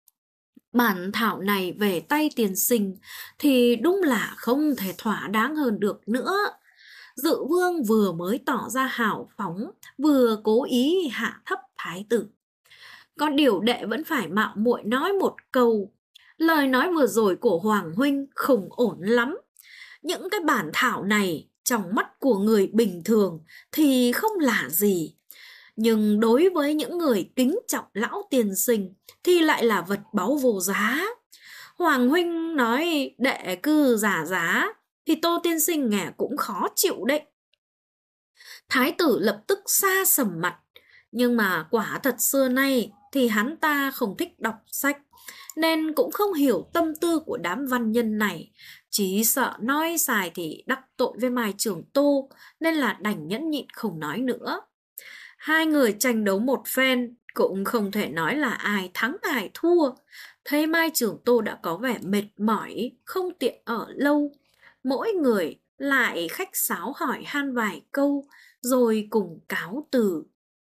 Bản thảo này về tay tiên sinh thì đúng là không thể thỏa đáng hơn được nữa. Dự Vương vừa mới tỏ ra hào phóng, vừa cố ý hạ thấp thái tử. Còn điều đệ vẫn phải mạo muội nói một câu, lời nói vừa rồi của Hoàng huynh không ổn lắm. Những cái bản thảo này trong mắt của người bình thường thì không là gì, nhưng đối với những người kính trọng lão tiên sinh thì lại là vật báu vô giá. Hoàng huynh nói đệ cứ giả giá thì Tô tiên sinh nghe cũng khó chịu đấy. Thái tử lập tức xa sầm mặt, nhưng mà quả thật xưa nay thì hắn ta không thích đọc sách, nên cũng không hiểu tâm tư của đám văn nhân này, chỉ sợ nói sai thì đắc tội với Mai Trưởng Tô, nên là đành nhẫn nhịn không nói nữa. Hai người tranh đấu một phen, cũng không thể nói là ai thắng ai thua. Thấy Mai Trường Tô đã có vẻ mệt mỏi, không tiện ở lâu. Mỗi người lại khách sáo hỏi han vài câu, rồi cùng cáo từ.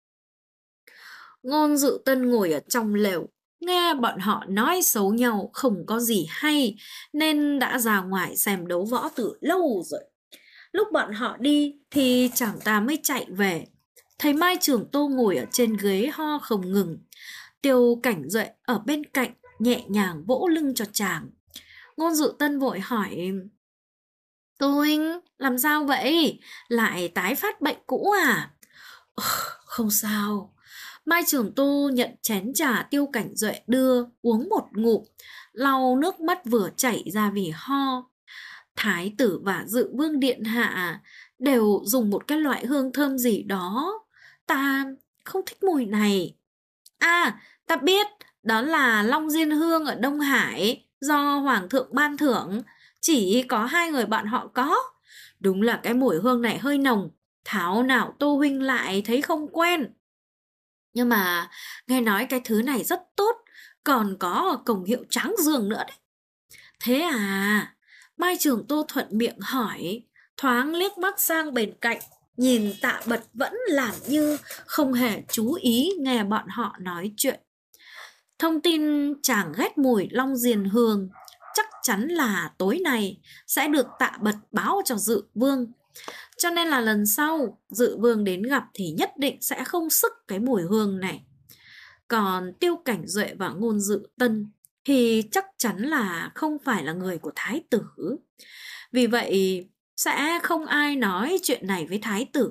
Ngôn Dự Tân ngồi ở trong lều, nghe bọn họ nói xấu nhau không có gì hay, nên đã ra ngoài xem đấu võ từ lâu rồi. Lúc bọn họ đi thì chàng ta mới chạy về. Thấy Mai Trường Tô ngồi ở trên ghế ho không ngừng. Tiêu Cảnh Duệ ở bên cạnh nhẹ nhàng vỗ lưng cho chàng. Ngôn Dự Tân vội hỏi: Tô huynh, làm sao vậy? Lại tái phát bệnh cũ à? Không sao. Mai Trường Tô nhận chén trà Tiêu Cảnh Duệ đưa, uống một ngụm, lau nước mắt vừa chảy ra vì ho. Thái tử và Dự Vương điện hạ đều dùng một cái loại hương thơm gì đó. Ta không thích mùi này. À, ta biết, đó là Long Diên Hương ở Đông Hải, do Hoàng thượng ban thưởng. Chỉ có hai người bạn họ có. Đúng là cái mùi hương này hơi nồng. Thảo nào Tô huynh lại thấy không quen. Nhưng mà nghe nói cái thứ này rất tốt, còn có công hiệu tráng dương nữa đấy. Thế à? Mai Trường Tô thuận miệng hỏi, thoáng liếc mắt sang bên cạnh, nhìn Tạ Bật vẫn làm như không hề chú ý nghe bọn họ nói chuyện. Thông tin chàng ghét mùi Long Diên Hương chắc chắn là tối nay sẽ được Tạ Bật báo cho Dự Vương. Cho nên là lần sau Dự Vương đến gặp thì nhất định sẽ không sức cái mùi hương này. Còn Tiêu Cảnh Duệ và Ngôn Dự Tân thì chắc chắn là không phải là người của Thái tử. Vì vậy sẽ không ai nói chuyện này với Thái tử.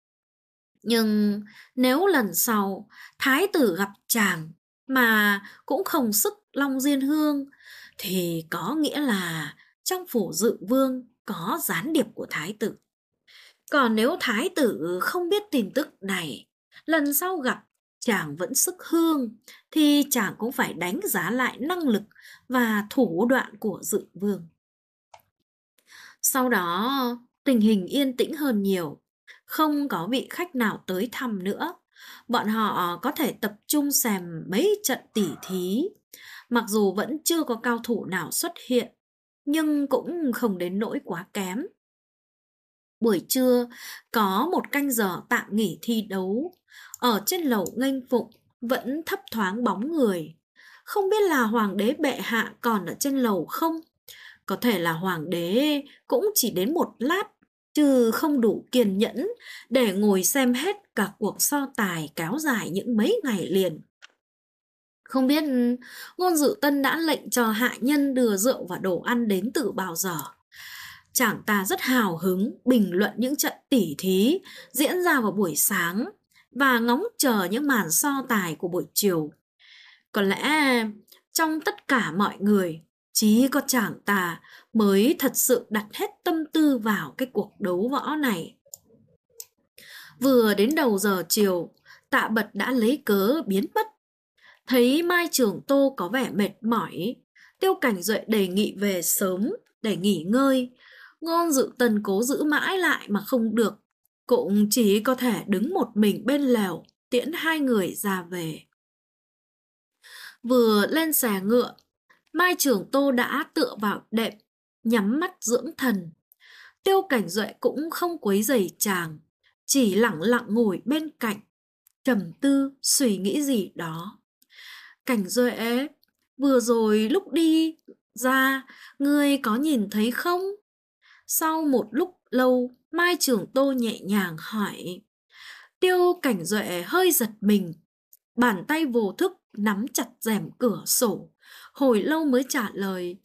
Nhưng nếu lần sau Thái tử gặp chàng mà cũng không sức Long Diên Hương thì có nghĩa là trong phủ Dự Vương có gián điệp của Thái tử. Còn nếu Thái tử không biết tin tức này, lần sau gặp chàng vẫn sức hương thì chàng cũng phải đánh giá lại năng lực và thủ đoạn của Dự Vương. Sau đó tình hình yên tĩnh hơn nhiều, không có vị khách nào tới thăm nữa. Bọn họ có thể tập trung xem mấy trận tỉ thí. Mặc dù vẫn chưa có cao thủ nào xuất hiện, nhưng cũng không đến nỗi quá kém. Buổi trưa có một canh giờ tạm nghỉ thi đấu. Ở trên lầu Nghênh Phụng vẫn thấp thoáng bóng người. Không biết là hoàng đế bệ hạ còn ở trên lầu không? Có thể là hoàng đế cũng chỉ đến một lát, chứ không đủ kiên nhẫn để ngồi xem hết cả cuộc so tài kéo dài những mấy ngày liền. Không biết Ngôn Dự Tân đã lệnh cho hạ nhân đưa rượu và đồ ăn đến từ bao giờ. Chàng ta rất hào hứng bình luận những trận tỉ thí diễn ra vào buổi sáng và ngóng chờ những màn so tài của buổi chiều. Có lẽ trong tất cả mọi người, chỉ có chàng ta mới thật sự đặt hết tâm tư vào cái cuộc đấu võ này. Vừa đến đầu giờ chiều, Tạ Bật đã lấy cớ biến mất. Thấy Mai Trường Tô có vẻ mệt mỏi, Tiêu Cảnh Duệ đề nghị về sớm để nghỉ ngơi. Ngôn Dự Tân cố giữ mãi lại mà không được, cũng chỉ có thể đứng một mình bên lều tiễn hai người ra về. Vừa lên xe ngựa, Mai Trường Tô đã tựa vào đệm, nhắm mắt dưỡng thần. Tiêu Cảnh Duệ cũng không quấy rầy chàng, chỉ lặng lặng ngồi bên cạnh, trầm tư suy nghĩ gì đó. Cảnh Duệ, vừa rồi lúc đi ra, ngươi có nhìn thấy không? Sau một lúc lâu, Mai Trường Tô nhẹ nhàng hỏi. Tiêu Cảnh Duệ hơi giật mình, bàn tay vô thức nắm chặt rèm cửa sổ, hồi lâu mới trả lời.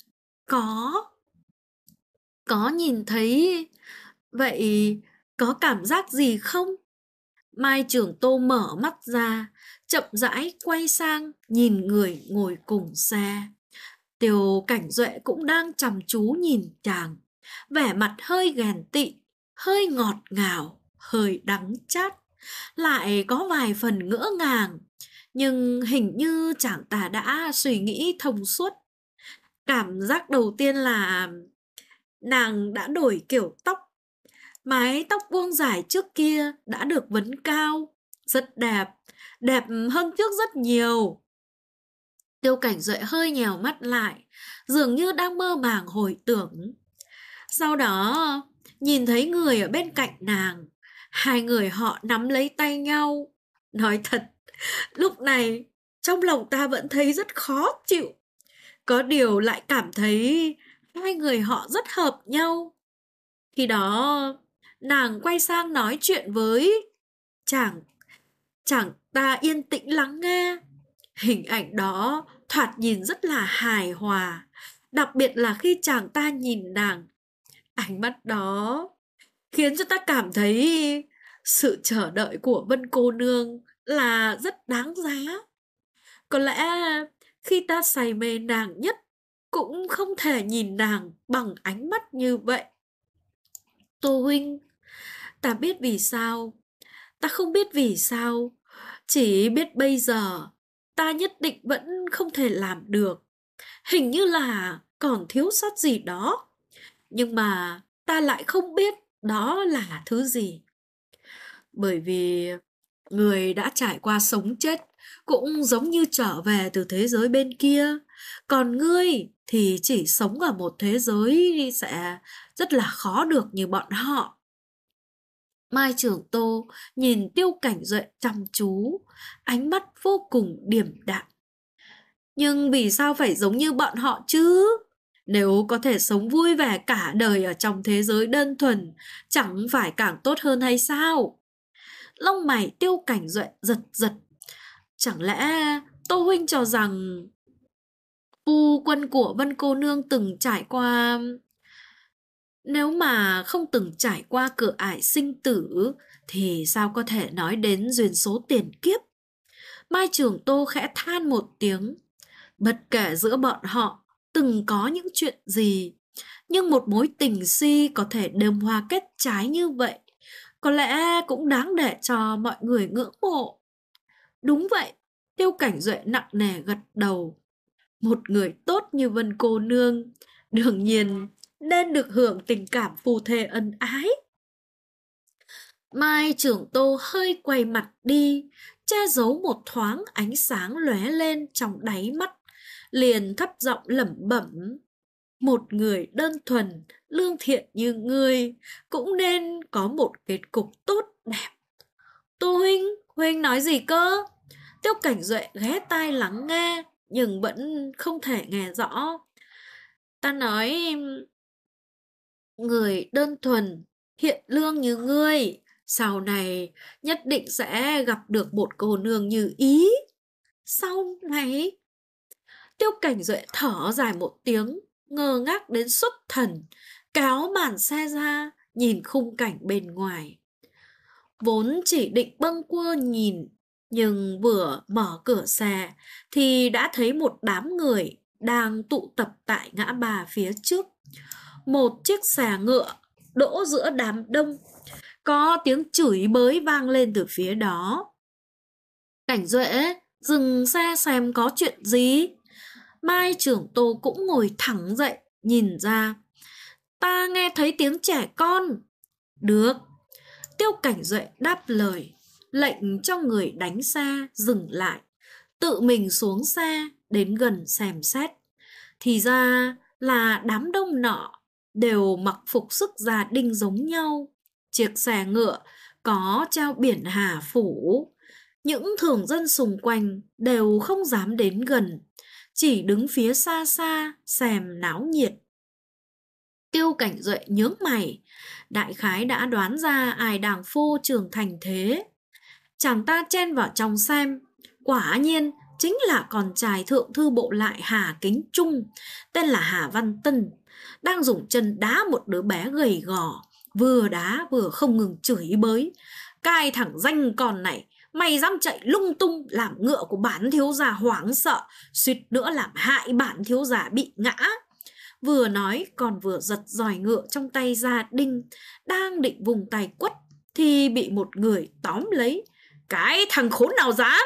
Có nhìn thấy. Vậy có cảm giác gì không? Mai Trường Tô mở mắt ra, chậm rãi quay sang nhìn người ngồi cùng xe. Tiêu Cảnh Duệ cũng đang chăm chú nhìn chàng, vẻ mặt hơi ghen tị, hơi ngọt ngào, hơi đắng chát, lại có vài phần ngỡ ngàng. Nhưng hình như chàng ta đã suy nghĩ thông suốt. Cảm giác đầu tiên là nàng đã đổi kiểu tóc. Mái tóc buông dài trước kia đã được vấn cao, Rất đẹp, đẹp hơn trước rất nhiều. Tiêu Cảnh Duệ hơi nhèo mắt lại, dường như đang mơ màng hồi tưởng. Sau đó, nhìn thấy người ở bên cạnh nàng, hai người họ nắm lấy tay nhau. Nói thật, lúc này, trong lòng ta vẫn thấy rất khó chịu. Có điều lại cảm thấy hai người họ rất hợp nhau. Khi đó, nàng quay sang nói chuyện với chàng, chàng ta yên tĩnh lắng nghe. Hình ảnh đó thoạt nhìn rất là hài hòa, đặc biệt là khi chàng ta nhìn nàng. Ánh mắt đó khiến cho ta cảm thấy sự chờ đợi của Vân cô nương là rất đáng giá. Có lẽ khi ta say mê nàng nhất, cũng không thể nhìn nàng bằng ánh mắt như vậy. Tô huynh, ta biết vì sao, ta không biết vì sao, chỉ biết bây giờ ta nhất định vẫn không thể làm được. Hình như là còn thiếu sót gì đó, nhưng mà ta lại không biết đó là thứ gì. Bởi vì người đã trải qua sống chết cũng giống như trở về từ thế giới bên kia. Còn ngươi thì chỉ sống ở một thế giới sẽ rất là khó được như bọn họ. Mai Trường Tô nhìn Tiêu Cảnh Duệ chăm chú, ánh mắt vô cùng điềm đạm. Nhưng vì sao phải giống như bọn họ chứ? Nếu có thể sống vui vẻ cả đời ở trong thế giới đơn thuần, chẳng phải càng tốt hơn hay sao? Lông mày Tiêu Cảnh Duệ giật giật. Chẳng lẽ Tô huynh cho rằng phu quân của Vân cô nương từng trải qua... Nếu mà không từng trải qua cửa ải sinh tử thì sao có thể nói đến duyên số tiền kiếp? Mai Trường Tô khẽ than một tiếng. Bất kể giữa bọn họ từng có những chuyện gì, nhưng một mối tình si có thể đơm hoa kết trái như vậy, có lẽ cũng đáng để cho mọi người ngưỡng mộ. Đúng vậy, Tiêu Cảnh Duệ nặng nề gật đầu. Một người tốt như Vân cô nương, đương nhiên nên được hưởng tình cảm phù thê ân ái. Mai Trường Tô hơi quay mặt đi, che giấu một thoáng ánh sáng lóe lên trong đáy mắt, liền thấp giọng lẩm bẩm. Một người đơn thuần, lương thiện như ngươi cũng nên có một kết cục tốt đẹp. Tô huynh, huynh nói gì cơ? Tiêu Cảnh Duệ ghé tai lắng nghe, nhưng vẫn không thể nghe rõ. Ta nói, người đơn thuần, thiện lương như ngươi, sau này nhất định sẽ gặp được một cô nương như ý. Sau này, Tiêu Cảnh Duệ thở dài một tiếng, ngơ ngác đến xuất thần, kéo màn xe ra, nhìn khung cảnh bên ngoài. Vốn chỉ định bâng quơ nhìn, nhưng vừa mở cửa xe thì đã thấy một đám người đang tụ tập tại ngã ba phía trước. Một chiếc xe ngựa đỗ giữa đám đông, có tiếng chửi bới vang lên từ phía đó. Cảnh Duệ dừng xe xem có chuyện gì. Mai Trưởng Tô cũng ngồi thẳng dậy, nhìn ra. Ta nghe thấy tiếng trẻ con. Được. Tiêu Cảnh Duệ đáp lời, lệnh cho người đánh xe dừng lại, tự mình xuống xe đến gần xem xét. Thì ra là đám đông nọ đều mặc phục sức gia đình giống nhau. Chiếc xe ngựa có treo biển Hà phủ. Những thường dân xung quanh đều không dám đến gần, chỉ đứng phía xa xa xem náo nhiệt. Tiêu Cảnh Duệ nhướng mày, đại khái đã đoán ra ai đang phô trương thành thế. Chàng ta chen vào trong xem, quả nhiên chính là con trai thượng thư bộ lại Hà Kính Trung, tên là Hà Văn Tân, đang dùng chân đá một đứa bé gầy gò, vừa đá vừa không ngừng chửi bới. Cái thằng danh con này, mày dám chạy lung tung làm ngựa của bản thiếu gia hoảng sợ, suýt nữa làm hại bản thiếu gia bị ngã. Vừa nói còn vừa giật giòi ngựa trong tay gia đình, đang định vùng tay quất thì bị một người tóm lấy. Cái thằng khốn nào dám!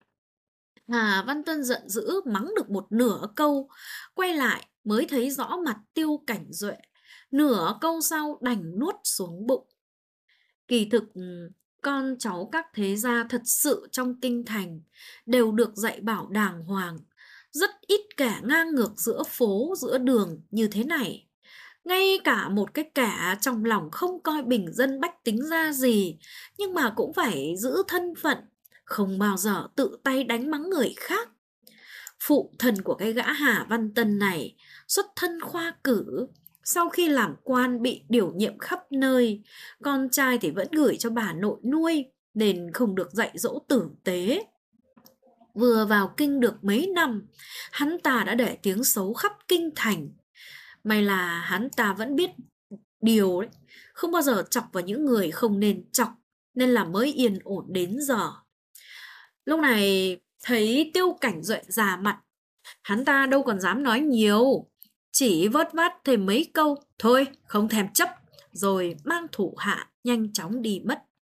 Hà Văn Tân giận dữ mắng được một nửa câu, quay lại mới thấy rõ mặt Tiêu Cảnh Duệ. Nửa câu sau đành nuốt xuống bụng. Kỳ thực con cháu các thế gia thật sự trong kinh thành đều được dạy bảo đàng hoàng. Rất ít kẻ ngang ngược giữa phố, giữa đường như thế này. Ngay cả một cái kẻ trong lòng không coi bình dân bách tính ra gì, nhưng mà cũng phải giữ thân phận, không bao giờ tự tay đánh mắng người khác. Phụ thân của cái gã Hà Văn Tân này xuất thân khoa cử, sau khi làm quan bị điều nhiệm khắp nơi, con trai thì vẫn gửi cho bà nội nuôi nên không được dạy dỗ tử tế. Vừa vào kinh được mấy năm, hắn ta đã để tiếng xấu khắp kinh thành. May là hắn ta vẫn biết điều đấy, không bao giờ chọc vào những người không nên chọc, nên là mới yên ổn đến giờ. Lúc này thấy Tiêu Cảnh Duệ già mặt, hắn ta đâu còn dám nói nhiều, chỉ vớt vát thêm mấy câu, thôi không thèm chấp, rồi mang thủ hạ nhanh chóng đi mất.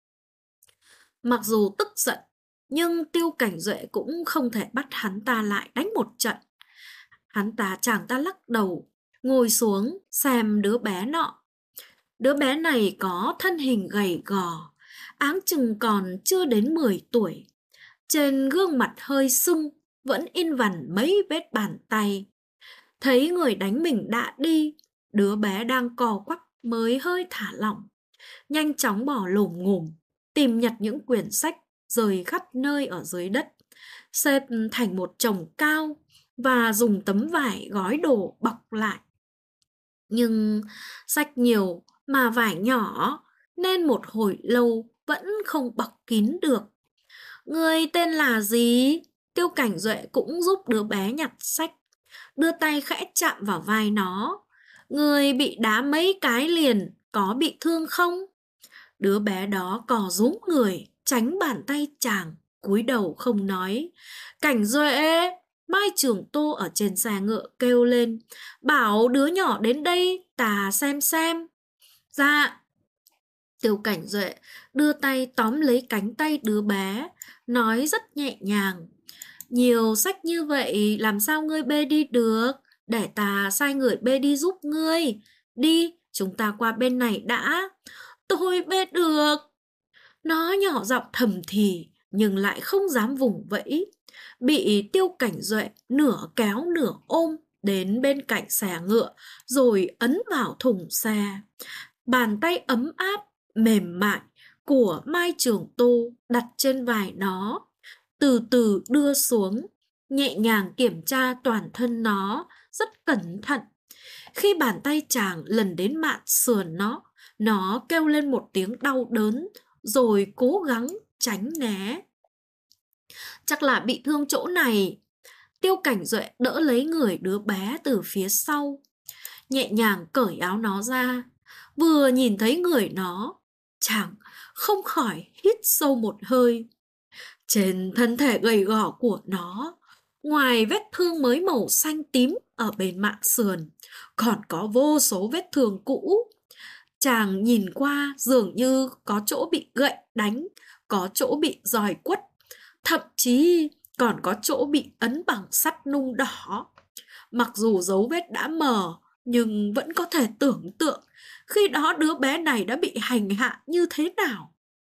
Mặc dù tức giận, nhưng Tiêu Cảnh Duệ cũng không thể bắt hắn ta lại đánh một trận. Chàng ta lắc đầu, ngồi xuống xem đứa bé nọ. Đứa bé này có thân hình gầy gò, áng chừng còn chưa đến 10 tuổi. Trên gương mặt hơi sưng, vẫn in vằn mấy vết bàn tay. Thấy người đánh mình đã đi, đứa bé đang co quắp mới hơi thả lỏng. Nhanh chóng bỏ lồm ngồm, tìm nhặt những quyển sách rơi khắp nơi ở dưới đất, xếp thành một chồng cao và dùng tấm vải gói đồ bọc lại. Nhưng sách nhiều mà vải nhỏ nên một hồi lâu vẫn không bọc kín được. Người tên là gì? Tiêu Cảnh Duệ cũng giúp đứa bé nhặt sách, đưa tay khẽ chạm vào vai nó. Người bị đá mấy cái liền, có bị thương không? Đứa bé đó cò rúm người, tránh bàn tay chàng, cúi đầu không nói. Cảnh Duệ! Mai Trường Tô ở trên xe ngựa kêu lên, bảo đứa nhỏ đến đây ta xem. Dạ. Tiêu Cảnh Duệ đưa tay tóm lấy cánh tay đứa bé, nói rất nhẹ nhàng. Nhiều sách như vậy làm sao ngươi bê đi được, để ta sai người bê đi giúp ngươi. Đi, chúng ta qua bên này đã. Tôi bê được. Nó nhỏ giọng thầm thì, nhưng lại không dám vùng vẫy. Bị Tiêu Cảnh Duệ nửa kéo nửa ôm đến bên cạnh xe ngựa, rồi ấn vào thùng xe. Bàn tay ấm áp, mềm mại của Mai Trường Tô đặt trên vai nó, từ từ đưa xuống, nhẹ nhàng kiểm tra toàn thân nó rất cẩn thận. Khi bàn tay chàng lần đến mạn sườn nó kêu lên một tiếng đau đớn, rồi cố gắng tránh né. Chắc là bị thương chỗ này. Tiêu Cảnh Duệ đỡ lấy người đứa bé từ phía sau, nhẹ nhàng cởi áo nó ra. Vừa nhìn thấy người nó, chàng không khỏi hít sâu một hơi. Trên thân thể gầy gò của nó, ngoài vết thương mới màu xanh tím ở bên mạn sườn, còn có vô số vết thương cũ. Chàng nhìn qua dường như có chỗ bị gậy đánh, có chỗ bị roi quất, thậm chí còn có chỗ bị ấn bằng sắt nung đỏ. Mặc dù dấu vết đã mờ, nhưng vẫn có thể tưởng tượng khi đó đứa bé này đã bị hành hạ như thế nào.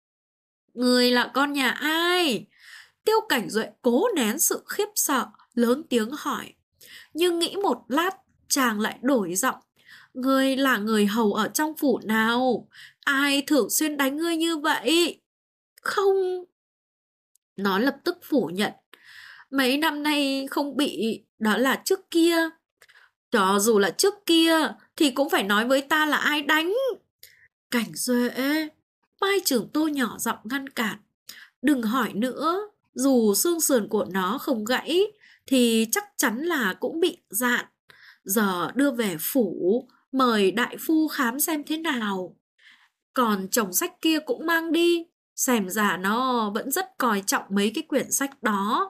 Người là con nhà ai? Tiêu Cảnh Duệ cố nén sự khiếp sợ, lớn tiếng hỏi. Nhưng nghĩ một lát, chàng lại đổi giọng. Ngươi là người hầu ở trong phủ nào? Ai thường xuyên đánh ngươi như vậy? Không. Nó lập tức phủ nhận. Mấy năm nay không bị, đó là trước kia. Cho dù là trước kia thì cũng phải nói với ta là ai đánh. Cảnh Duệ, Mai Trường Tô nhỏ giọng ngăn cản. Đừng hỏi nữa, dù xương sườn của nó không gãy thì chắc chắn là cũng bị dạn. Giờ đưa về phủ, mời đại phu khám xem thế nào. Còn chồng sách kia cũng mang đi, xem ra nó vẫn rất coi trọng mấy cái quyển sách đó.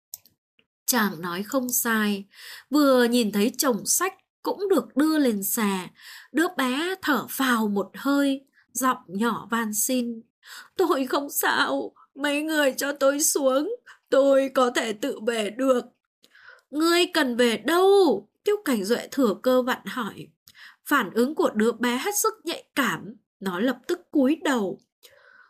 Chàng nói không sai, vừa nhìn thấy chồng sách cũng được đưa lên xe, đứa bé thở phào một hơi, giọng nhỏ van xin. Tôi không sao, mấy người cho tôi xuống, tôi có thể tự về được. Ngươi cần về đâu? Tiêu Cảnh Duệ thừa cơ vặn hỏi. Phản ứng của đứa bé hết sức nhạy cảm, nó lập tức cúi đầu.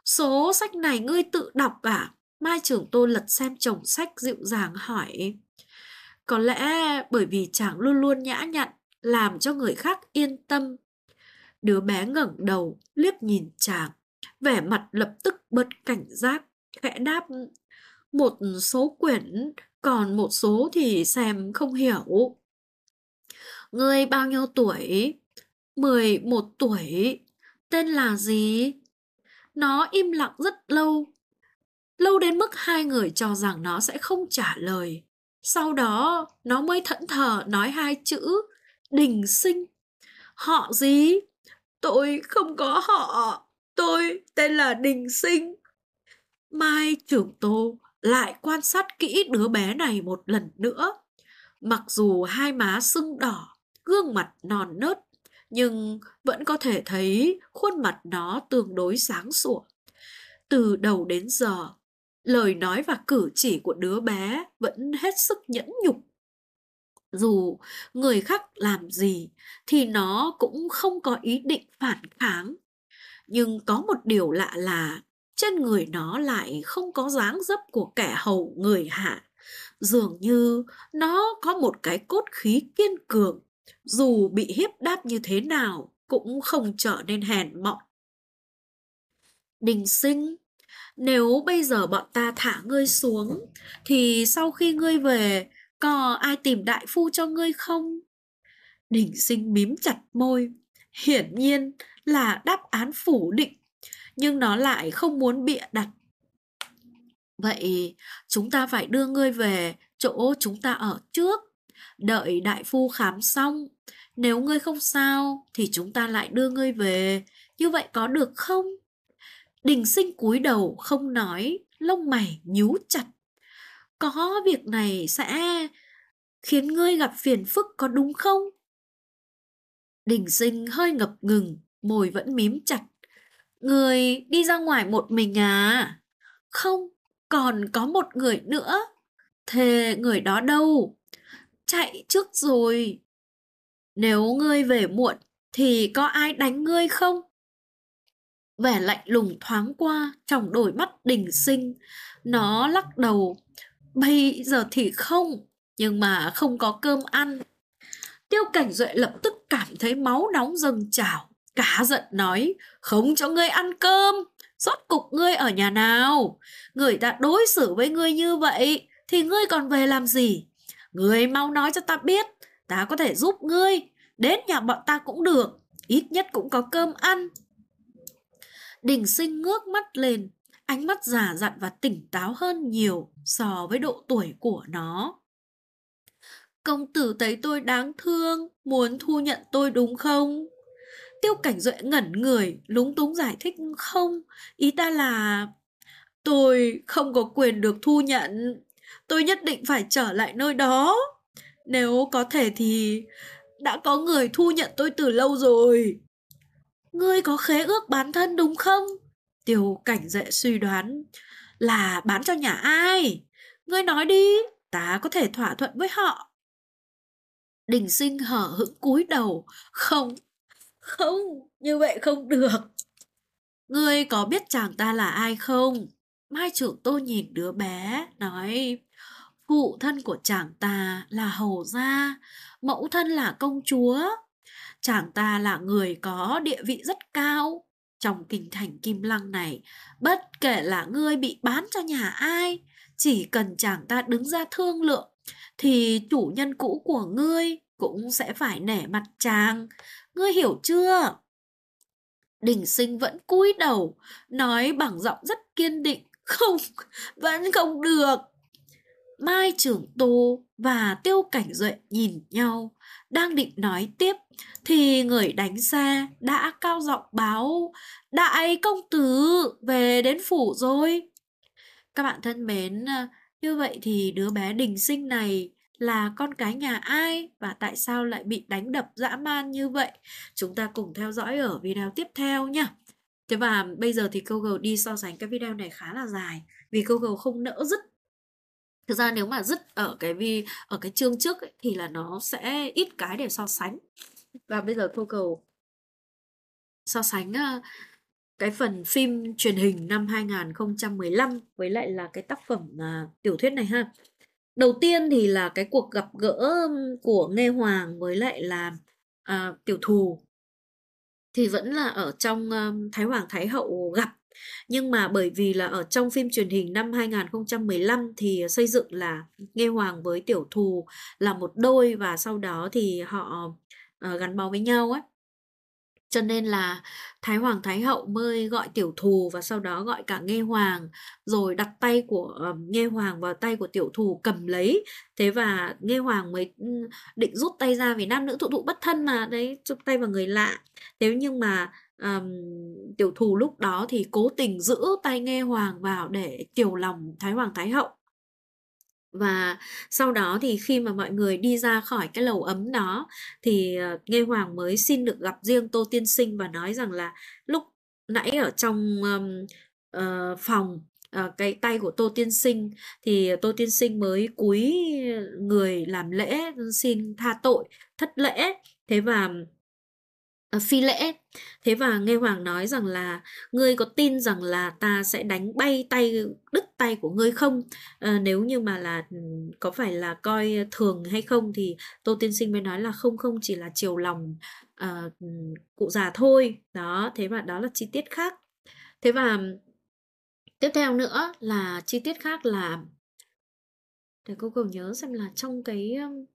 Số sách này ngươi tự đọc à? Mai trưởng tôn lật xem chồng sách dịu dàng hỏi. Có lẽ bởi vì chàng luôn luôn nhã nhặn, làm cho người khác yên tâm. Đứa bé ngẩng đầu, liếc nhìn chàng, vẻ mặt lập tức bật cảnh giác, khẽ đáp. Một số quyển, còn một số thì xem không hiểu. Ngươi bao nhiêu tuổi? 11 tuổi. Tên là gì? Nó im lặng rất lâu, lâu đến mức hai người cho rằng nó sẽ không trả lời. Sau đó nó mới thẫn thờ nói hai chữ Đình Sinh. Họ gì? Tôi không có họ. Tôi tên là Đình Sinh. Mai Trưởng Tô lại quan sát kỹ đứa bé này một lần nữa. Mặc dù hai má sưng đỏ, gương mặt non nớt, nhưng vẫn có thể thấy khuôn mặt nó tương đối sáng sủa. Từ đầu đến giờ, lời nói và cử chỉ của đứa bé vẫn hết sức nhẫn nhục. Dù người khác làm gì thì nó cũng không có ý định phản kháng. Nhưng có một điều lạ là trên người nó lại không có dáng dấp của kẻ hầu người hạ. Dường như nó có một cái cốt khí kiên cường, dù bị hiếp đáp như thế nào cũng không trở nên hèn mọn. Đình Sinh, nếu bây giờ bọn ta thả ngươi xuống, thì sau khi ngươi về, có ai tìm đại phu cho ngươi không? Đình Sinh mím chặt môi, hiển nhiên là đáp án phủ định, nhưng nó lại không muốn bịa đặt. Vậy chúng ta phải đưa ngươi về chỗ chúng ta ở trước, đợi đại phu khám xong. Nếu ngươi không sao thì chúng ta lại đưa ngươi về, như vậy có được không? Đình Sinh cúi đầu không nói, lông mày nhíu chặt. Có việc này sẽ khiến ngươi gặp phiền phức có đúng không? Đình Sinh hơi ngập ngừng, môi vẫn mím chặt. Ngươi đi ra ngoài một mình à? Không, còn có một người nữa. Thế người đó đâu? Chạy trước rồi. Nếu ngươi về muộn thì có ai đánh ngươi không? Vẻ lạnh lùng thoáng qua trong đôi mắt Đình Sinh. Nó lắc đầu. Bây giờ thì không, nhưng mà không có cơm ăn. Tiêu Cảnh Duệ lập tức cảm thấy máu nóng dâng trào. Cá giận nói, không cho ngươi ăn cơm. Rốt cục ngươi ở nhà nào? Người ta đối xử với ngươi như vậy thì ngươi còn về làm gì? Ngươi mau nói cho ta biết, ta có thể giúp ngươi. Đến nhà bọn ta cũng được, ít nhất cũng có cơm ăn. Đình Sinh ngước mắt lên, ánh mắt già dặn và tỉnh táo hơn nhiều so với độ tuổi của nó. Công tử thấy tôi đáng thương, muốn thu nhận tôi đúng không? Tiêu Cảnh Duệ ngẩn người, lúng túng giải thích. Không, ý ta là tôi không có quyền được thu nhận. Tôi nhất định phải trở lại nơi đó. Nếu có thể thì đã có người thu nhận tôi từ lâu rồi. Ngươi có khế ước bán thân đúng không? Tiêu Cảnh Duệ suy đoán. Là bán cho nhà ai? Ngươi nói đi, ta có thể thỏa thuận với họ. Đình Sinh hở hững cúi đầu. Không, không, như vậy không được. Ngươi có biết chàng ta là ai không? Mai Trưởng Tô nhìn đứa bé, nói. Phụ thân của chàng ta là hầu gia, mẫu thân là công chúa. Chàng ta là người có địa vị rất cao. Trong kinh thành Kim Lăng này, bất kể là ngươi bị bán cho nhà ai, chỉ cần chàng ta đứng ra thương lượng, thì chủ nhân cũ của ngươi cũng sẽ phải nể mặt chàng. Ngươi hiểu chưa? Đình Sinh vẫn cúi đầu, nói bằng giọng rất kiên định. Không, vẫn không được. Mai Trưởng Tô và Tiêu Cảnh Duệ nhìn nhau, đang định nói tiếp, thì người đánh xe đã cao giọng báo, đại công tử về đến phủ rồi. Các bạn thân mến, như vậy thì đứa bé Đình Sinh này là con cái nhà ai và tại sao lại bị đánh đập dã man như vậy? Chúng ta cùng theo dõi ở video tiếp theo nhé. Thế và bây giờ thì Google đi so sánh cái video này khá là dài vì Google không nỡ dứt. Thực ra nếu mà dứt ở ở cái chương trước ấy, thì là nó sẽ ít cái để so sánh. Và bây giờ Google so sánh cái phần phim truyền hình năm 2015 với lại là cái tác phẩm tiểu thuyết này ha. Đầu tiên thì là cái cuộc gặp gỡ của Nghê Hoàng với lại là Tiểu Thù thì vẫn là ở trong Thái Hoàng Thái Hậu gặp. Nhưng mà bởi vì là ở trong phim truyền hình năm 2015 thì xây dựng là Nghê Hoàng với Tiểu Thù là một đôi và sau đó thì họ gắn bó với nhau ấy. Cho nên là Thái Hoàng Thái Hậu mới gọi Tiểu Thù và sau đó gọi cả Nghê Hoàng, rồi đặt tay của Nghê Hoàng vào tay của Tiểu Thù cầm lấy. Thế và Nghê Hoàng mới định rút tay ra vì nam nữ thụ thụ bất thân mà đấy, chụp tay vào người lạ. Thế nhưng mà Tiểu Thù lúc đó thì cố tình giữ tay Nghê Hoàng vào để chiều lòng Thái Hoàng Thái Hậu. Và sau đó thì khi mà mọi người đi ra khỏi cái lầu ấm đó thì Nghê Hoàng mới xin được gặp riêng Tô Tiên Sinh và nói rằng là lúc nãy ở trong phòng cái tay của Tô Tiên Sinh thì Tô Tiên Sinh mới cúi người làm lễ xin tha tội thất lễ. Thế và phi lễ. Thế và Nghê Hoàng nói rằng là ngươi có tin rằng là ta sẽ đánh bay tay, đứt tay của ngươi không? Nếu như mà là có phải là coi thường hay không thì Tô Tiên Sinh mới nói là không, chỉ là chiều lòng cụ già thôi. Đó, thế và đó là chi tiết khác. Thế và tiếp theo nữa là chi tiết khác là để cô cầu nhớ xem là trong cái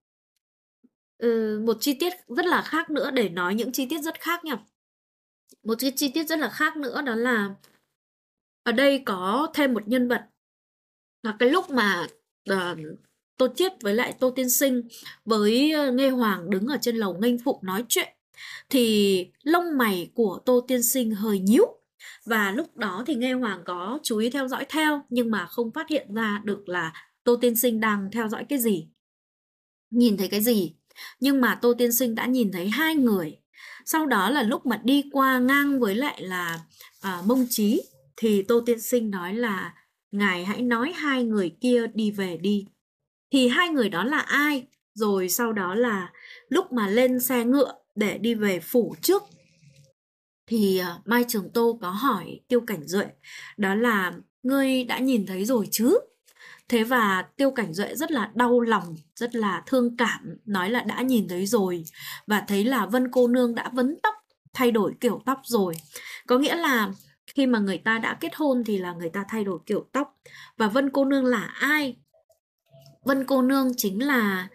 một chi tiết rất là khác nữa để nói những chi tiết rất khác nha. Một cái chi tiết rất là khác nữa đó là ở đây có thêm một nhân vật là cái lúc mà Tô Chiết với lại Tô Tiên Sinh với Nghê Hoàng đứng ở trên lầu nghênh phụng nói chuyện thì lông mày của Tô Tiên Sinh hơi nhíu và lúc đó thì Nghê Hoàng có chú ý theo dõi theo nhưng mà không phát hiện ra được là Tô Tiên Sinh đang theo dõi cái gì, nhìn thấy cái gì. Nhưng mà Tô Tiên Sinh đã nhìn thấy hai người. Sau đó là lúc mà đi qua ngang với lại là Mông Chí thì Tô Tiên Sinh nói là ngài hãy nói hai người kia đi về đi. Thì hai người đó là ai? Rồi sau đó là lúc mà lên xe ngựa để đi về phủ trước thì Mai Trường Tô có hỏi Tiêu Cảnh Duệ đó là ngươi đã nhìn thấy rồi chứ? Thế và Tiêu Cảnh Duệ rất là đau lòng, rất là thương cảm, nói là đã nhìn thấy rồi và thấy là Vân cô nương đã vấn tóc, thay đổi kiểu tóc rồi. Có nghĩa là khi mà người ta đã kết hôn thì là người ta thay đổi kiểu tóc. Và Vân cô nương là ai? Vân cô nương chính là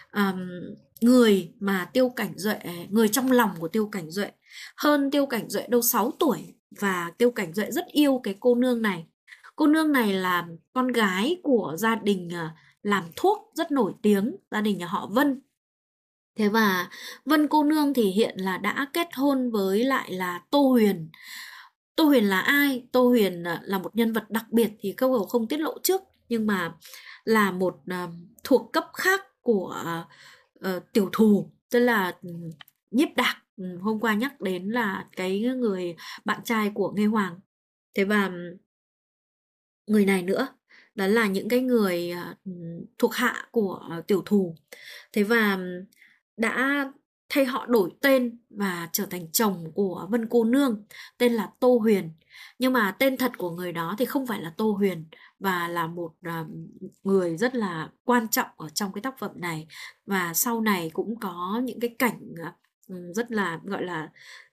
người mà Tiêu Cảnh Duệ, người trong lòng của Tiêu Cảnh Duệ. Hơn Tiêu Cảnh Duệ đâu 6 tuổi và Tiêu Cảnh Duệ rất yêu cái cô nương này. Cô nương này là con gái của gia đình làm thuốc rất nổi tiếng, gia đình nhà họ Vân. Thế và Vân cô nương thì hiện là đã kết hôn với lại là Tô Huyền. Tô Huyền là ai? Tô Huyền là một nhân vật đặc biệt thì câu hầu không tiết lộ trước, nhưng mà là một thuộc cấp khác của Tiểu Thù, tức là Nhiếp Đạc. Hôm qua nhắc đến là cái người bạn trai của Nghê Hoàng. Thế và người này nữa đó là những cái người thuộc hạ của Tiểu Thù. Thế và đã thay họ đổi tên và trở thành chồng của Vân cô nương, tên là Tô Huyền. Nhưng mà tên thật của người đó thì không phải là Tô Huyền và là một người rất là quan trọng ở trong cái tác phẩm này. Và sau này cũng có những cái cảnh rất là gọi là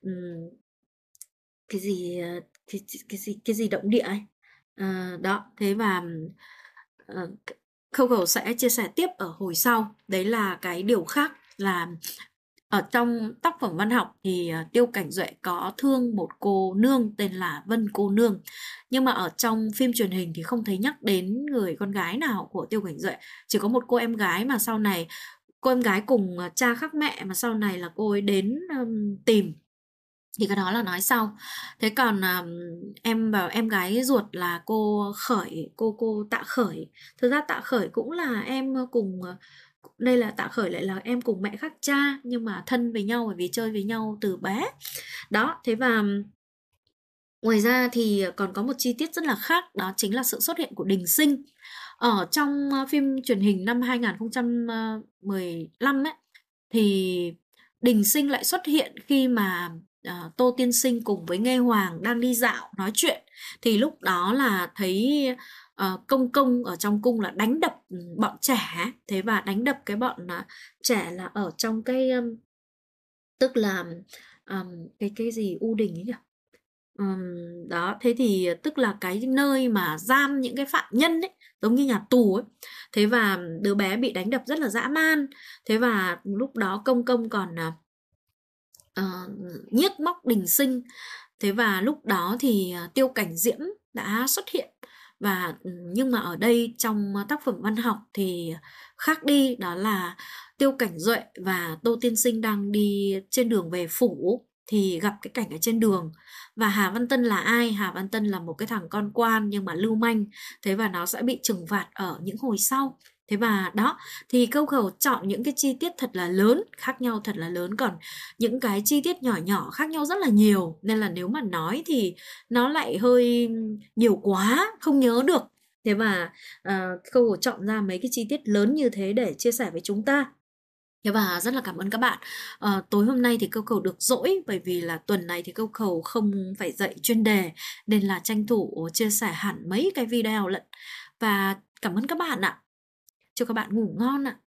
cái gì cái gì động địa ấy. Đó, thế và Khâu Khẩu sẽ chia sẻ tiếp ở hồi sau. Đấy là cái điều khác là ở trong tác phẩm văn học thì Tiêu Cảnh Duệ có thương một cô nương tên là Vân cô nương. Nhưng mà ở trong phim truyền hình thì không thấy nhắc đến người con gái nào của Tiêu Cảnh Duệ. Chỉ có một cô em gái mà sau này, cô em gái cùng cha khác mẹ mà sau này là cô ấy đến tìm. Thì cái đó là nói sau. Thế còn em bảo em gái ruột là cô Khởi, cô Tạ Khởi. Thực ra Tạ Khởi cũng là em cùng, đây là Tạ Khởi lại là em cùng mẹ khác cha nhưng mà thân với nhau bởi vì chơi với nhau từ bé. Đó, thế và ngoài ra thì còn có một chi tiết rất là khác, đó chính là sự xuất hiện của Đình Sinh. Ở trong phim truyền hình năm 2015 ấy thì Đình Sinh lại xuất hiện khi mà Tô Tiên Sinh cùng với Nghê Hoàng đang đi dạo nói chuyện, thì lúc đó là thấy công công ở trong cung là đánh đập bọn trẻ. Thế và đánh đập cái bọn trẻ là ở trong cái tức là cái gì U Đình ấy nhỉ. Đó, thế thì tức là cái nơi mà giam những cái phạm nhân ấy, giống như nhà tù ấy. Thế và đứa bé bị đánh đập rất là dã man. Thế và lúc đó công công còn nhiếc móc Đình Sinh. Thế và lúc đó thì Tiêu Cảnh Diễm đã xuất hiện. Và nhưng mà ở đây trong tác phẩm văn học thì khác đi, đó là Tiêu Cảnh Duệ và Tô Tiên Sinh đang đi trên đường về phủ thì gặp cái cảnh ở trên đường. Và Hà Văn Tân là ai? Hà Văn Tân là một cái thằng con quan nhưng mà lưu manh. Thế và nó sẽ bị trừng phạt ở những hồi sau. Thế và đó, thì Câu Khẩu chọn những cái chi tiết thật là lớn, khác nhau thật là lớn, còn những cái chi tiết nhỏ nhỏ khác nhau rất là nhiều, nên là nếu mà nói thì nó lại hơi nhiều quá, không nhớ được. Thế và Câu Khẩu chọn ra mấy cái chi tiết lớn như thế để chia sẻ với chúng ta. Thế và rất là cảm ơn các bạn. Tối hôm nay thì Câu Khẩu được dỗi, bởi vì là tuần này thì Câu Khẩu không phải dạy chuyên đề, nên là tranh thủ chia sẻ hẳn mấy cái video lận. Và cảm ơn các bạn ạ. Chúc các bạn ngủ ngon ạ.